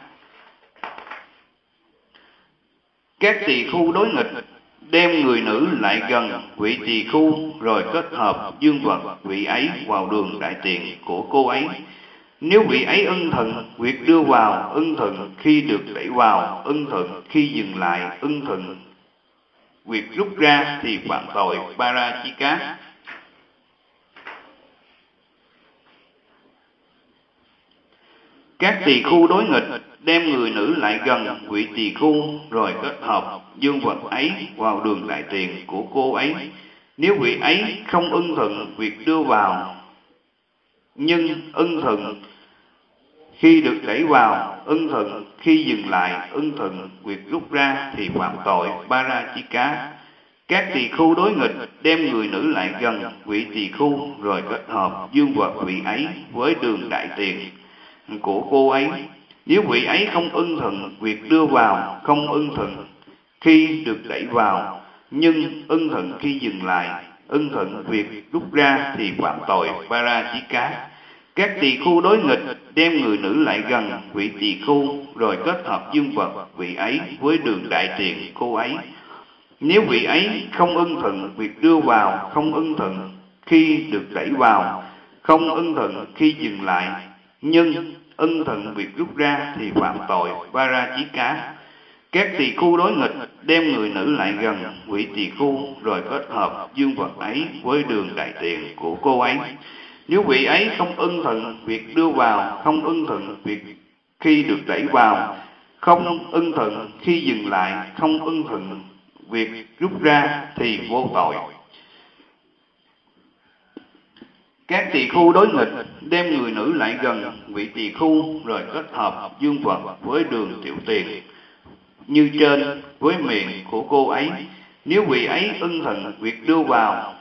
Các tỳ khưu đối nghịch đem người nữ lại gần vị tỳ khưu rồi kết hợp dương vật vị ấy vào đường đại tiện của cô ấy. Nếu vị ấy ưng thuận việc đưa vào, ưng thuận khi được đẩy vào, ưng thuận khi dừng lại, ưng thuận việc rút ra thì phạm tội Parachika. Các tỳ khưu đối nghịch đem người nữ lại gần vị tỳ khưu rồi kết hợp dương vật ấy vào đường đại tiện của cô ấy. Nếu vị ấy không ưng thuận việc đưa vào, nhưng ưng thuận khi được đẩy vào, ưng thuận khi dừng lại, ưng thuận việc rút ra thì phạm tội Parachika. Các tỳ khưu đối nghịch đem người nữ lại gần vị tỳ khưu rồi kết hợp dương vật vị ấy với đường đại tiện của cô ấy. Nếu vị ấy không ưng thuận việc đưa vào, không ưng thuận khi được đẩy vào, nhưng ưng thuận khi dừng lại, ưng thuận việc rút ra thì phạm tội Parachika. Các tỳ khưu đối nghịch đem người nữ lại gần vị tỳ khưu rồi kết hợp dương vật vị ấy với đường đại tiện cô ấy. Nếu vị ấy không ưng thuận việc đưa vào, không ưng thuận khi được đẩy vào, không ưng thuận khi dừng lại, nhưng ưng thuận việc rút ra thì phạm tội Parachika. Các tỳ khưu đối nghịch đem người nữ lại gần vị tỳ khưu rồi kết hợp dương vật ấy với đường đại tiện của cô ấy. Nếu vị ấy không ưng thuận việc đưa vào, không ưng thuận việc khi được đẩy vào, không ưng thuận khi dừng lại, không ưng thuận việc rút ra thì vô tội. Các tỳ khưu đối nghịch đem người nữ lại gần vị tỳ khưu rồi kết hợp dương vật với đường tiểu tiền như trên với miệng của cô ấy. Nếu vị ấy ưng thuận việc đưa vào,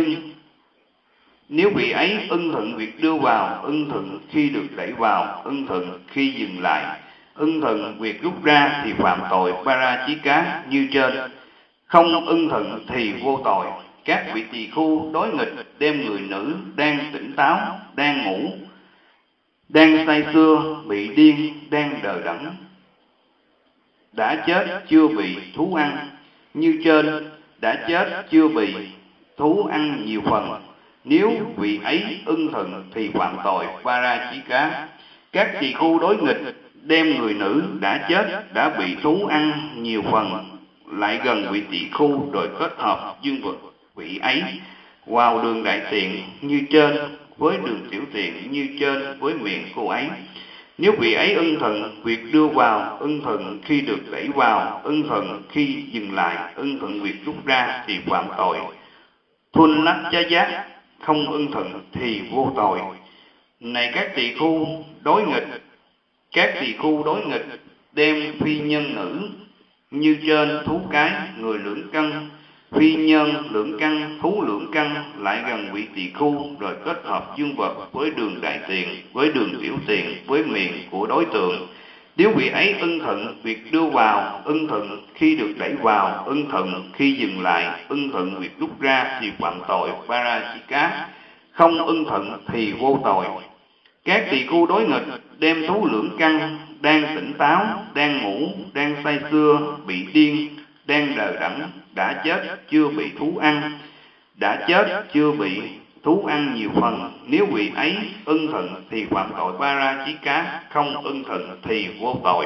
nếu vị ấy ưng thuận việc đưa vào, ưng thuận khi được đẩy vào, ưng thuận khi dừng lại, ưng thuận việc rút ra thì phạm tội Parachika như trên. Không ưng thuận thì vô tội. Các vị tỳ khưu đối nghịch đem người nữ đang tỉnh táo, đang ngủ, đang say sưa, bị điên, đang đờ đẫn, đã chết chưa bị thú ăn như trên, đã chết chưa bị thú ăn nhiều phần. Nếu vị ấy ưng thuận thì phạm tội Parachika. Các tỳ khưu đối nghịch đem người nữ đã chết, đã bị thú ăn nhiều phần lại gần vị tỳ khưu rồi kết hợp dương vật vị ấy vào đường đại tiện như trên với đường tiểu tiện như trên với miệng cô ấy. Nếu vị ấy ưng thuận việc đưa vào, ưng thuận khi được đẩy vào, ưng thuận khi dừng lại, ưng thuận việc rút ra thì phạm tội Thuần lắc chá giác. Không ưng thuận thì vô tội. Này các tỳ khưu đối nghịch, các tỳ khưu đối nghịch đem phi nhân nữ như trên thú cái, người lưỡng căn, phi nhân lưỡng căn, thú lưỡng căn lại gần vị tỳ khưu rồi kết hợp dương vật với đường đại tiện, với đường tiểu tiện, với miệng của đối tượng. Nếu vị ấy ưng thuận việc đưa vào, ưng thuận khi được đẩy vào, ưng thuận khi dừng lại, ưng thuận việc rút ra thì phạm tội Parachika. Không ưng thuận thì vô tội. Các tỳ khưu đối nghịch đem thú lưỡng căn đang tỉnh táo, đang ngủ, đang say sưa, bị điên, đang đờ đẫn, đã chết chưa bị thú ăn, đã chết chưa bị thú ăn nhiều phần. Nếu vị ấy ưng thuận thì phạm tội Parachika, không ưng thuận thì vô tội.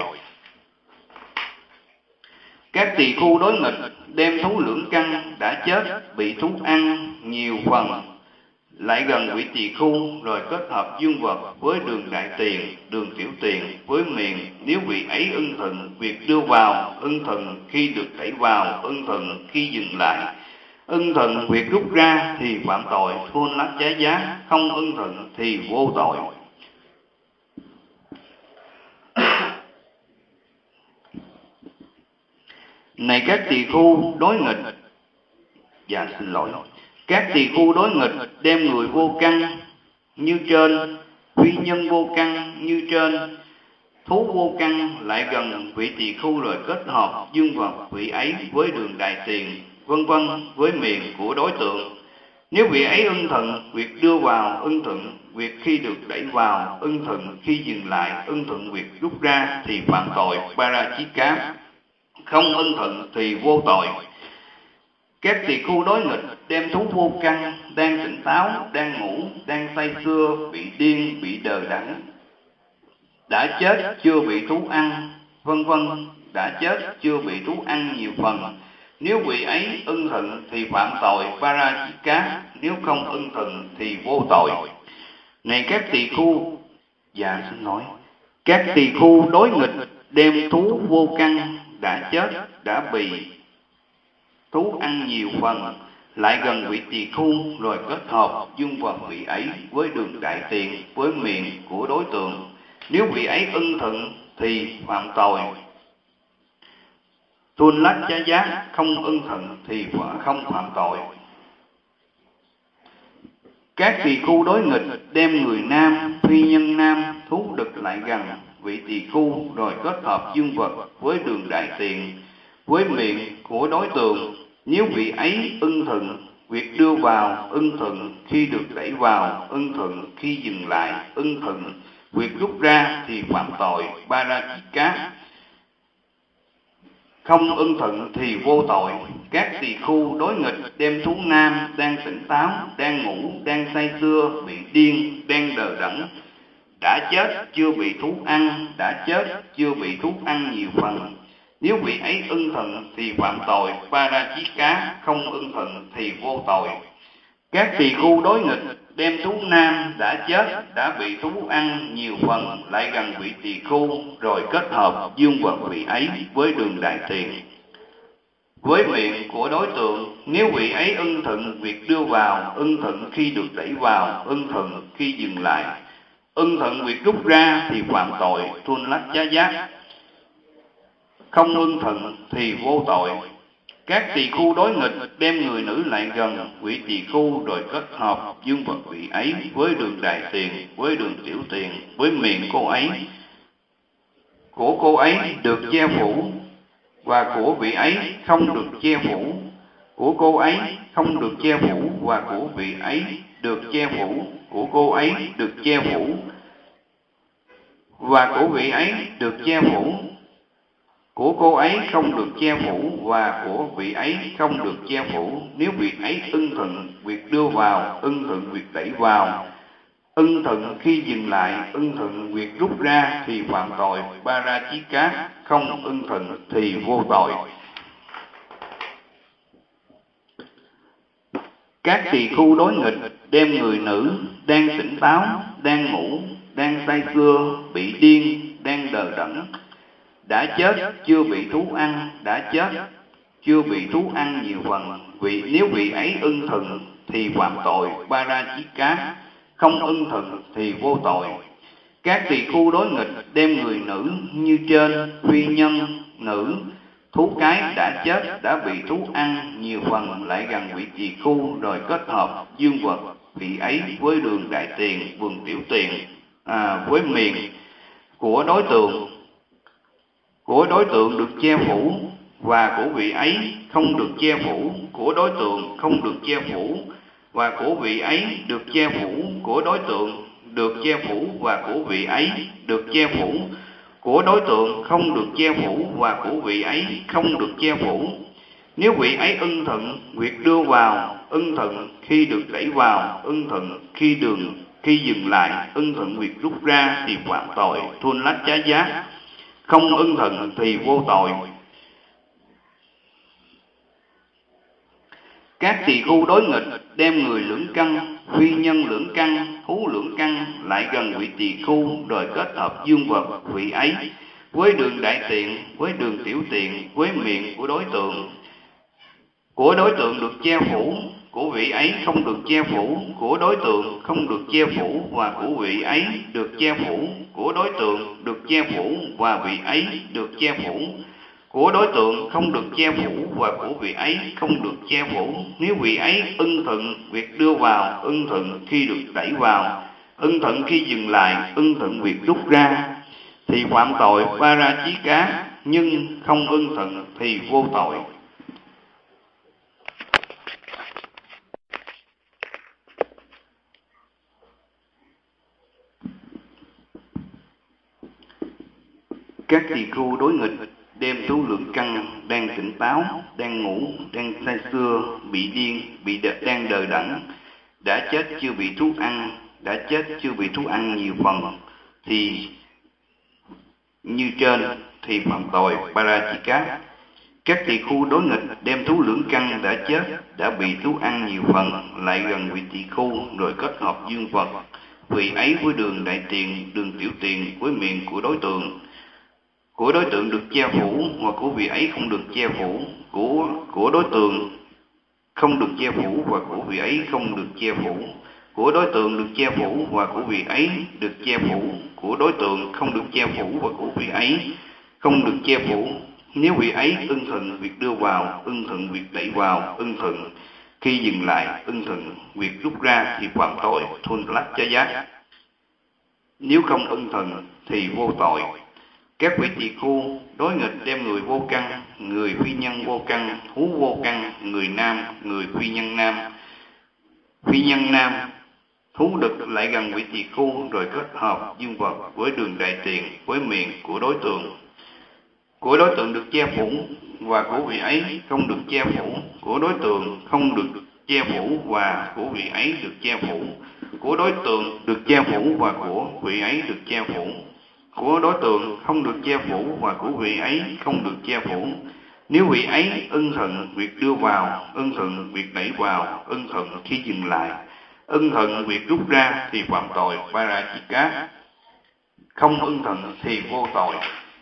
Các tỳ khưu đối nghịch đem thú lưỡng căn đã chết bị thú ăn nhiều phần lại gần vị tỳ khưu rồi kết hợp dương vật với đường đại tiền, đường tiểu tiền với miệng. Nếu vị ấy ưng thuận việc đưa vào, ưng thuận khi được đẩy vào, ưng thuận khi dừng lại, ưng thuận việc rút ra thì phạm tội Thuần lắc chá giá. Không ưng thuận thì vô tội. Này các tỳ khu đối nghịch, các tỳ khu đối nghịch đem người vô căn như trên, phi nhân vô căn như trên, thú vô căn lại gần vị tỳ khu rồi kết hợp dương vật vị ấy với đường đại tiền, vân vân với miệng của đối tượng. Nếu vị ấy ưng thuận việc đưa vào, ưng thuận việc khi được đẩy vào, ưng thuận khi dừng lại, ưng thuận việc rút ra thì phạm tội Parachika. Không ưng thuận thì vô tội. Các tỳ khu đối nghịch đem thú vô căn, đang tỉnh táo, đang ngủ, đang say sưa, bị điên, bị đờ đẫn, đã chết chưa bị thú ăn, vân vân, đã chết chưa bị thú ăn nhiều phần. Nếu vị ấy ưng thuận thì phạm tội Parachika, nếu không ưng thuận thì vô tội. Này các tỳ khu, các tỳ khu đối nghịch đem thú vô căn, đã chết, đã bị thú ăn nhiều phần, lại gần vị tỳ khu rồi kết hợp dung vật vị ấy với đường đại tiền, với miệng của đối tượng. Nếu vị ấy ưng thuận thì phạm tội Tuân lách giá giác, không ưng thuận thì không phạm tội. Các tỳ khu đối nghịch đem người nam, phi nhân nam, thú đực lại gần vị tỳ khu rồi kết hợp dương vật với đường đại tiền, với miệng của đối tượng. Nếu vị ấy ưng thuận việc đưa vào, ưng thuận khi được đẩy vào, ưng thuận khi dừng lại, ưng thuận việc rút ra thì phạm tội Parachika. Không ưng thuận thì vô tội. Các tỳ khu đối nghịch đem thú nam, đang tỉnh táo, đang ngủ, đang say sưa, bị điên, đang đờ đẫn, đã chết chưa bị thú ăn, đã chết chưa bị thú ăn nhiều phần. Nếu vị ấy ưng thuận thì phạm tội Parachika, không ưng thuận thì vô tội. Các tỳ khu đối nghịch đem thú nam đã chết, đã bị thú ăn nhiều phần lại gần vị tỳ khu rồi kết hợp dương vật vị ấy với đường đại tiền, với miệng của đối tượng. Nếu vị ấy ưng thuận việc đưa vào, ưng thuận khi được đẩy vào, ưng thuận khi dừng lại, ưng thuận việc rút ra thì phạm tội Tuân lách giá giác. Không ưng thuận thì vô tội. Các tỳ khu đối nghịch đem người nữ lại gần vị tỳ khu rồi kết hợp dương vật vị ấy với đường đại tiền, với đường tiểu tiền, với miệng cô ấy, của cô ấy được che phủ và của vị ấy không được che phủ, của cô ấy không được che phủ và của vị ấy được che phủ, của cô ấy được che phủ và của vị ấy được che phủ, của cô ấy không được che phủ và của vị ấy không được che phủ. Nếu vị ấy ưng thuận việc đưa vào, ưng thuận việc đẩy vào, ưng thuận khi dừng lại, ưng thuận việc rút ra thì phạm tội Parachika, không ưng thuận thì vô tội. Các tỳ khu đối nghịch đem người nữ đang tỉnh táo, đang ngủ, đang say sưa, bị điên, đang đờ đẫn, đã chết chưa bị thú ăn, đã chết chưa bị thú ăn nhiều phần. Nếu vị ấy ưng thuận thì phạm tội Parachika, không ưng thuận thì vô tội. Các tỳ khu đối nghịch đem người nữ như trên, phi nhân nữ, thú cái đã chết, đã bị thú ăn nhiều phần lại gần vị tỳ khu rồi kết hợp dương vật vị ấy với đường đại tiền, vườn tiểu tiền, với miệng của đối tượng. Của đối tượng được che phủ và của vị ấy không được che phủ, của đối tượng không được che phủ và của vị ấy được che phủ, của đối tượng được che phủ và của vị ấy được che phủ, của đối tượng không được che phủ và của vị ấy không được che phủ. Nếu vị ấy ưng thuận việc đưa vào, ưng thuận khi được đẩy vào, ưng thuận khi dừng lại, ưng thuận việc rút ra thì phạm tội Tuân lách giá giác. Không ưng thuận thì vô tội. Các tỳ khu đối nghịch đem người lưỡng căn, phi nhân lưỡng căn, thú lưỡng căn lại gần vị tỳ khu rồi kết hợp dương vật vị ấy với đường đại tiền, với đường tiểu tiền, với miệng của đối tượng. Của đối tượng được che phủ, của vị ấy không được che phủ, của đối tượng không được che phủ và của vị ấy được che phủ, của đối tượng được che phủ và vị ấy được che phủ, của đối tượng không được che phủ và của vị ấy không được che phủ. Nếu vị ấy ưng thuận việc đưa vào, ưng thuận khi được đẩy vào, ưng thuận khi dừng lại, ưng thuận việc rút ra, thì phạm tội Parajika, nhưng không ưng thuận thì vô tội. Các tỳ khu đối nghịch đem thú lượng căn, đang tỉnh táo, đang ngủ, đang say sưa, bị điên, đang đờ đẫn, đã chết chưa bị thú ăn, đã chết chưa bị thú ăn nhiều phần, thì như trên thì phạm tội Parajika. Các tỳ khu đối nghịch đem thú lưỡng căn đã chết, đã bị thú ăn nhiều phần, lại gần vị tỳ khu rồi kết hợp dương vật, vị ấy với đường đại tiền, đường tiểu tiền với miệng của đối tượng được che phủ, hoặc của vị ấy không được che phủ, của đối tượng không được che phủ và của vị ấy không được che phủ, của đối tượng được che phủ và của vị ấy được che phủ, của đối tượng không được che phủ và của vị ấy không được che phủ. Nếu vị ấy ưng thuận việc đưa vào, ưng thuận việc đẩy vào, ưng thuận khi dừng lại, ưng thuận việc rút ra, thì phạm tội thôn lách chá giác. Nếu không ưng thuận thì vô tội. Các vị tỳ khu đối nghịch đem người vô căn, người phi nhân vô căn, thú vô căn, người nam, người phi nhân nam, thú đực lại gần vị tỳ khu rồi kết hợp dương vật với đường đại tiền với miệng của đối tượng. Của đối tượng được che phủ và của vị ấy không được che phủ, của đối tượng không được che phủ và của vị ấy được che phủ, của đối tượng được che phủ và của vị ấy được che phủ, của đối tượng không được che phủ và của vị ấy không được che phủ. Nếu vị ấy ưng thuận việc đưa vào, ưng thuận việc đẩy vào, ưng thuận khi dừng lại, ưng thuận việc rút ra, thì phạm tội Parajika. Không ưng thuận thì vô tội.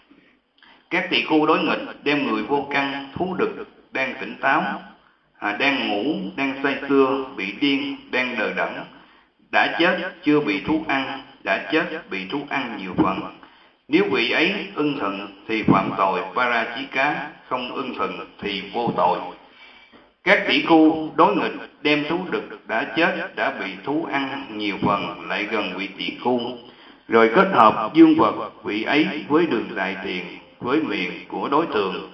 Các tỳ khu đối nghịch đem người vô căn, thú đực, đang tỉnh táo, đang ngủ, đang say sưa, bị điên, đang đờ đẫn, đã chết chưa bị thú ăn, đã chết bị thú ăn nhiều phần. Nếu vị ấy ưng thuận thì phạm tội Parajika, không ưng thuận thì vô tội. Các tỷ khu đối nghịch đem thú đực đã chết, đã bị thú ăn nhiều phần lại gần vị tỷ khu, rồi kết hợp dương vật vị ấy với đường đại tiền, với miệng của đối tượng.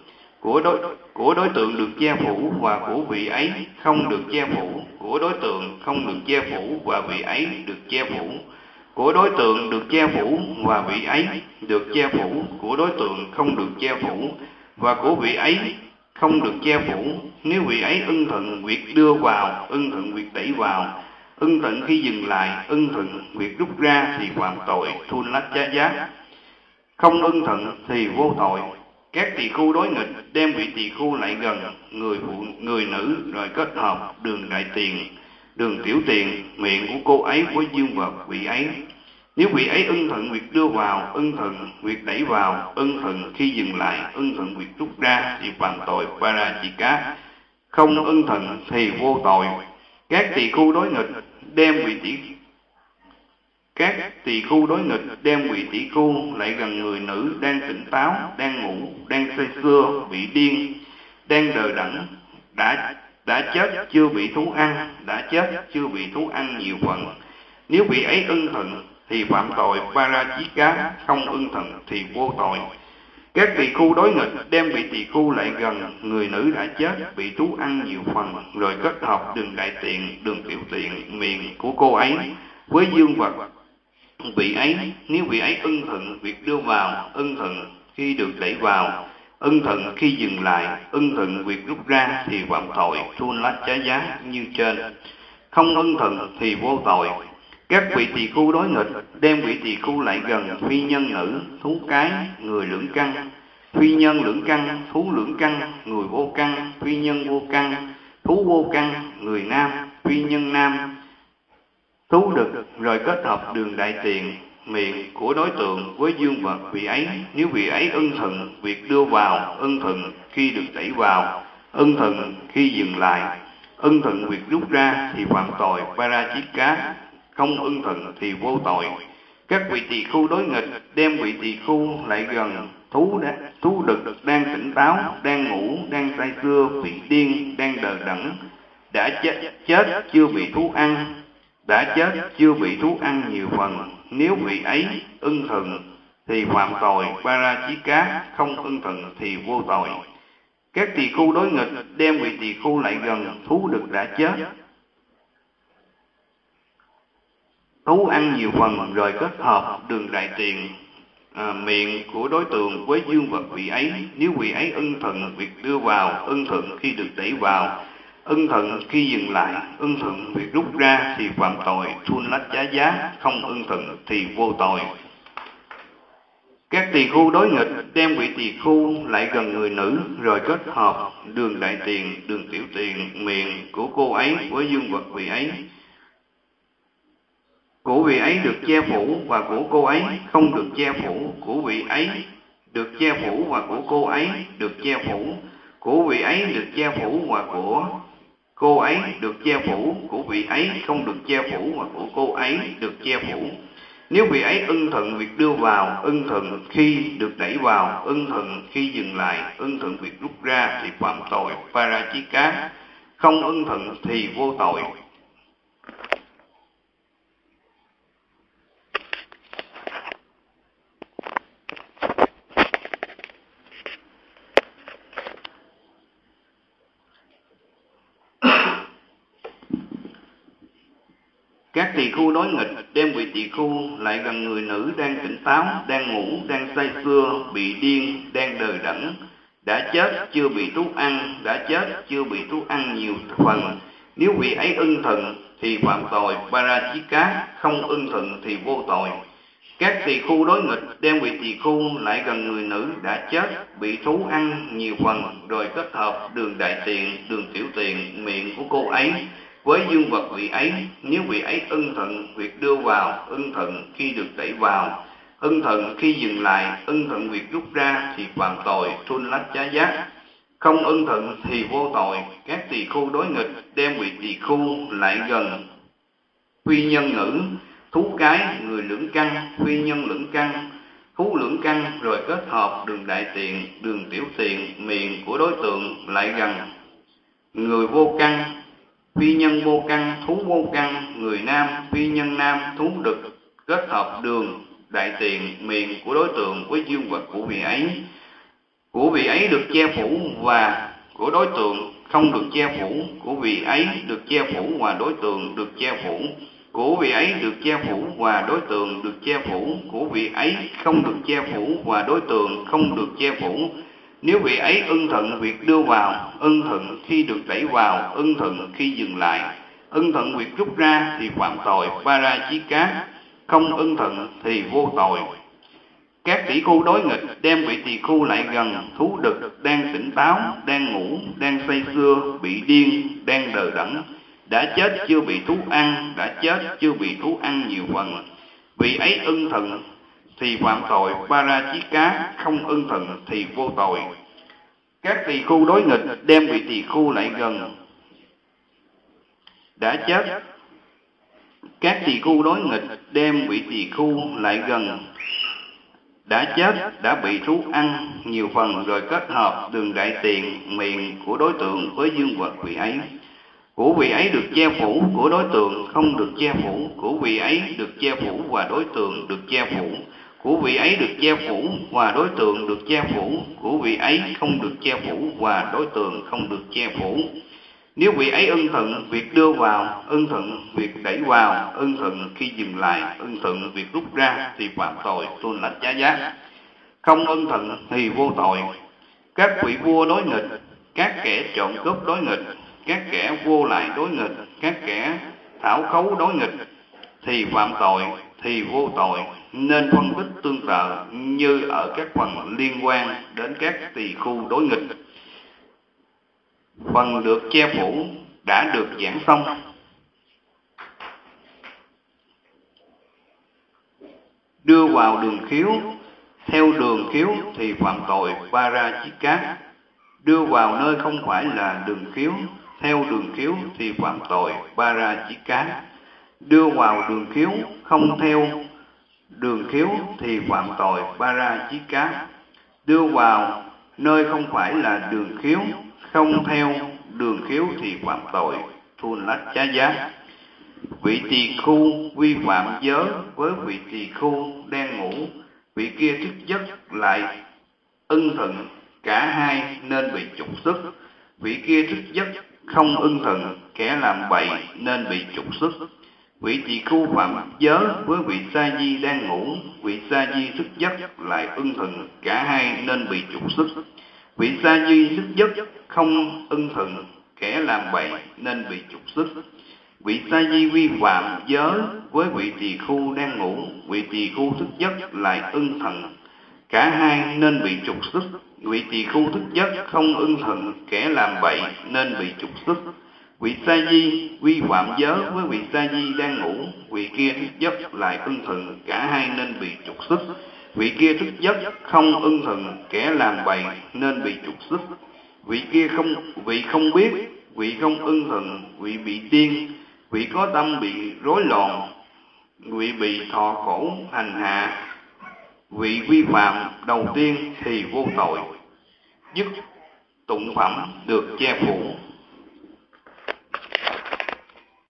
Của đối tượng được che phủ và của vị ấy không được che phủ, của đối tượng không được che phủ và vị ấy được che phủ, của đối tượng được che phủ và vị ấy được che phủ, của đối tượng không được che phủ và của vị ấy không được che phủ. Nếu vị ấy ưng thuận việc đưa vào, ưng thuận việc đẩy vào, ưng thuận khi dừng lại, ưng thuận việc rút ra, thì phạm tội thun lách chá giác. Không ưng thuận thì vô tội. Các tỳ khu đối nghịch đem vị tỳ khu lại gần người nữ rồi kết hợp đường đại tiền, đường tiểu tiền, miệng của cô ấy với dương vật vị ấy. Nếu vị ấy ưng thuận việc đưa vào, ưng thuận việc đẩy vào, ưng thuận khi dừng lại, ưng thuận việc rút ra, thì phạm tội Parajika. Không ưng thuận thì vô tội. Các tỳ khu đối nghịch đem vị tỷ khu lại gần người nữ đang tỉnh táo, đang ngủ, đang say sưa, bị điên, đang đờ đẫn, đã chết chưa bị thú ăn, đã chết chưa bị thú ăn nhiều phần. Nếu vị ấy ưng thuận thì phạm tội Parajika, không ưng thuận thì vô tội. Các tỳ khu đối nghịch đem vị tỳ khu lại gần người nữ đã chết, bị thú ăn nhiều phần, rồi kết hợp đường đại tiện, đường tiểu tiện, miệng của cô ấy với dương vật vị ấy. Nếu vị ấy ưng thuận việc đưa vào, ưng thuận khi được đẩy vào, ưng thuận khi dừng lại, ưng thuận việc rút ra, thì phạm tội thun lách chá giá như trên. Không ưng thuận thì vô tội. Các vị tỳ khu đối nghịch đem vị tỳ khu lại gần phi nhân nữ, thú cái, người lưỡng căn, phi nhân lưỡng căn, thú lưỡng căn, người vô căn, phi nhân vô căn, thú vô căn, người nam, phi nhân nam, thú đực, rồi kết hợp đường đại tiền, miệng của đối tượng với dương vật vị ấy. Nếu vị ấy ưng thuận việc đưa vào, ưng thuận khi được đẩy vào, ưng thuận khi dừng lại, ưng thuận việc rút ra, thì phạm tội Parajika. Không ưng thuận thì vô tội. Các vị tỳ khu đối nghịch đem vị tỳ khu lại gần thú đực đang tỉnh táo, đang ngủ, đang say sưa, bị điên, đang đờ đẫn, đã chết chưa bị thú ăn, đã chết chưa bị thú ăn nhiều phần. Nếu vị ấy ưng thuận thì phạm tội Parajika, không ưng thuận thì vô tội. Các tỳ khu đối nghịch đem vị tỳ khu lại gần thú đực đã chết. Thú ăn nhiều phần rồi kết hợp đường đại tiền miệng của đối tượng với dương vật vị ấy. Nếu vị ấy ưng thuận việc đưa vào, ưng thuận khi được đẩy vào, ưng thuận khi dừng lại, ưng thuận việc rút ra thì phạm tội thun lách giá giá, không ưng thuận thì vô tội. Các tỳ khu đối nghịch đem vị tỳ khu lại gần người nữ rồi kết hợp đường đại tiền, đường tiểu tiền, miệng của cô ấy với dương vật vị ấy. Của vị ấy được che phủ và của cô ấy không được che phủ, của vị ấy được che phủ và của cô ấy được che phủ, của vị ấy được che phủ và của cô ấy được che phủ, của vị ấy không được che phủ và của cô ấy được che phủ. Nếu vị ấy ưng thuận việc đưa vào, ưng thuận khi được đẩy vào, ưng thuận khi dừng lại, ưng thuận việc rút ra thì phạm tội Parajika, không ưng thuận thì vô tội. Các tỳ khu đối nghịch đem vị tỳ khu lại gần người nữ đang tỉnh táo, đang ngủ, đang say sưa, bị điên, đang đờ đẫn, đã chết chưa bị thú ăn, đã chết chưa bị thú ăn nhiều phần. Nếu vị ấy ưng thuận thì phạm tội Parajika, không ưng thuận thì vô tội. Các tỳ khu đối nghịch đem vị tỳ khu lại gần người nữ đã chết bị thú ăn nhiều phần rồi kết hợp đường đại tiền, đường tiểu tiền, miệng của cô ấy với dương vật vị ấy. Nếu vị ấy ưng thuận việc đưa vào, ưng thuận khi được đẩy vào, ưng thuận khi dừng lại, ưng thuận việc rút ra thì phạm tội thun lách giá giác, không ưng thuận thì vô tội. Các tỳ khu đối nghịch đem vị tỳ khu lại gần phi nhân nữ, thú cái, người lưỡng căn, phi nhân lưỡng căn, thú lưỡng căn rồi kết hợp đường đại tiền, đường tiểu tiền, miệng của đối tượng lại gần người vô căn, phi nhân vô căn, thú vô căn, người nam, phi nhân nam, thú đực, kết hợp đường đại tiền, miệng của đối tượng với dương vật của vị ấy. Của vị ấy được che phủ và của đối tượng không được che phủ, của vị ấy được che phủ và đối tượng được che phủ, của vị ấy được che phủ và đối tượng được che phủ, của vị ấy không được che phủ và đối tượng không được che phủ. Nếu vị ấy ưng thuận việc đưa vào, ưng thuận khi được đẩy vào, ưng thuận khi dừng lại, ưng thuận việc rút ra thì phạm tội Parajika, không ưng thuận thì vô tội. Các tỷ khu đối nghịch đem vị tỳ khu lại gần thú đực đang tỉnh táo, đang ngủ, đang say sưa, bị điên, đang đờ đẫn, đã chết chưa bị thú ăn, đã chết chưa bị thú ăn nhiều phần. Vị ấy ưng thuận thì phạm tội Parajika, không ưng thuận thì vô tội. Các tỳ khu đối nghịch đem vị tỳ khu lại gần đã chết. Các tỳ khu đối nghịch đem vị tỳ khu lại gần đã chết, đã bị thú ăn nhiều phần rồi kết hợp đường đại tiền, miệng của đối tượng với dương vật vị ấy. Của vị ấy được che phủ, của đối tượng không được che phủ, của vị ấy được che phủ và đối tượng được che phủ, của vị ấy được che phủ và đối tượng được che phủ, của vị ấy không được che phủ và đối tượng không được che phủ. Nếu vị ấy ưng thuận việc đưa vào, ưng thuận việc đẩy vào, ưng thuận khi dừng lại, ưng thuận việc rút ra thì phạm tội tuân lệch giá giác, không ưng thuận thì vô tội. Các vị vua đối nghịch, các kẻ trộm cướp đối nghịch, các kẻ vô lại đối nghịch, các kẻ thảo khấu đối nghịch thì phạm tội thì vô tội, nên phân tích tương tự như ở các phần liên quan đến các tỳ khu đối nghịch. Phần được che phủ đã được giảng xong. Đưa vào đường khiếu, theo đường khiếu thì phạm tội Parajika. Đưa vào nơi không phải là đường khiếu, theo đường khiếu thì phạm tội Parajika. Đưa vào đường khiếu, không theo đường khiếu thì phạm tội Parajika. đưa vào nơi không phải là đường khiếu, không theo đường khiếu thì phạm tội thun lách chá giá. Vị tỳ khu vi phạm giới với vị tỳ khu đang ngủ, vị kia thức giấc lại ưng thuận, cả hai nên bị trục xuất. Vị kia thức giấc không ưng thuận, kẻ làm bậy nên bị trục xuất. Vị tỳ khu phạm giới với vị sa di đang ngủ, vị sa di thức giấc lại ưng thuận, cả hai nên bị trục xuất. Vị sa di thức giấc không ưng thuận, kẻ làm bậy nên bị trục xuất. Vị sa di vi phạm giới với vị tỳ khu đang ngủ, vị tỳ khu thức giấc lại ưng thuận, cả hai nên bị trục xuất. Vị tỳ khu thức giấc không ưng thuận, kẻ làm bậy nên bị trục xuất. Vị sa di vi phạm giới với vị sa di đang ngủ, vị kia thức giấc lại ưng thuận, cả hai nên bị trục xuất. Vị kia thức giấc không ưng thuận, kẻ làm bậy nên bị trục xuất. Vị không biết, vị không ưng thuận, vị bị điên, vị có tâm bị rối loạn, vị bị thọ khổ hành hạ. Vị vi phạm đầu tiên thì vô tội, dứt tụng phẩm được che phủ.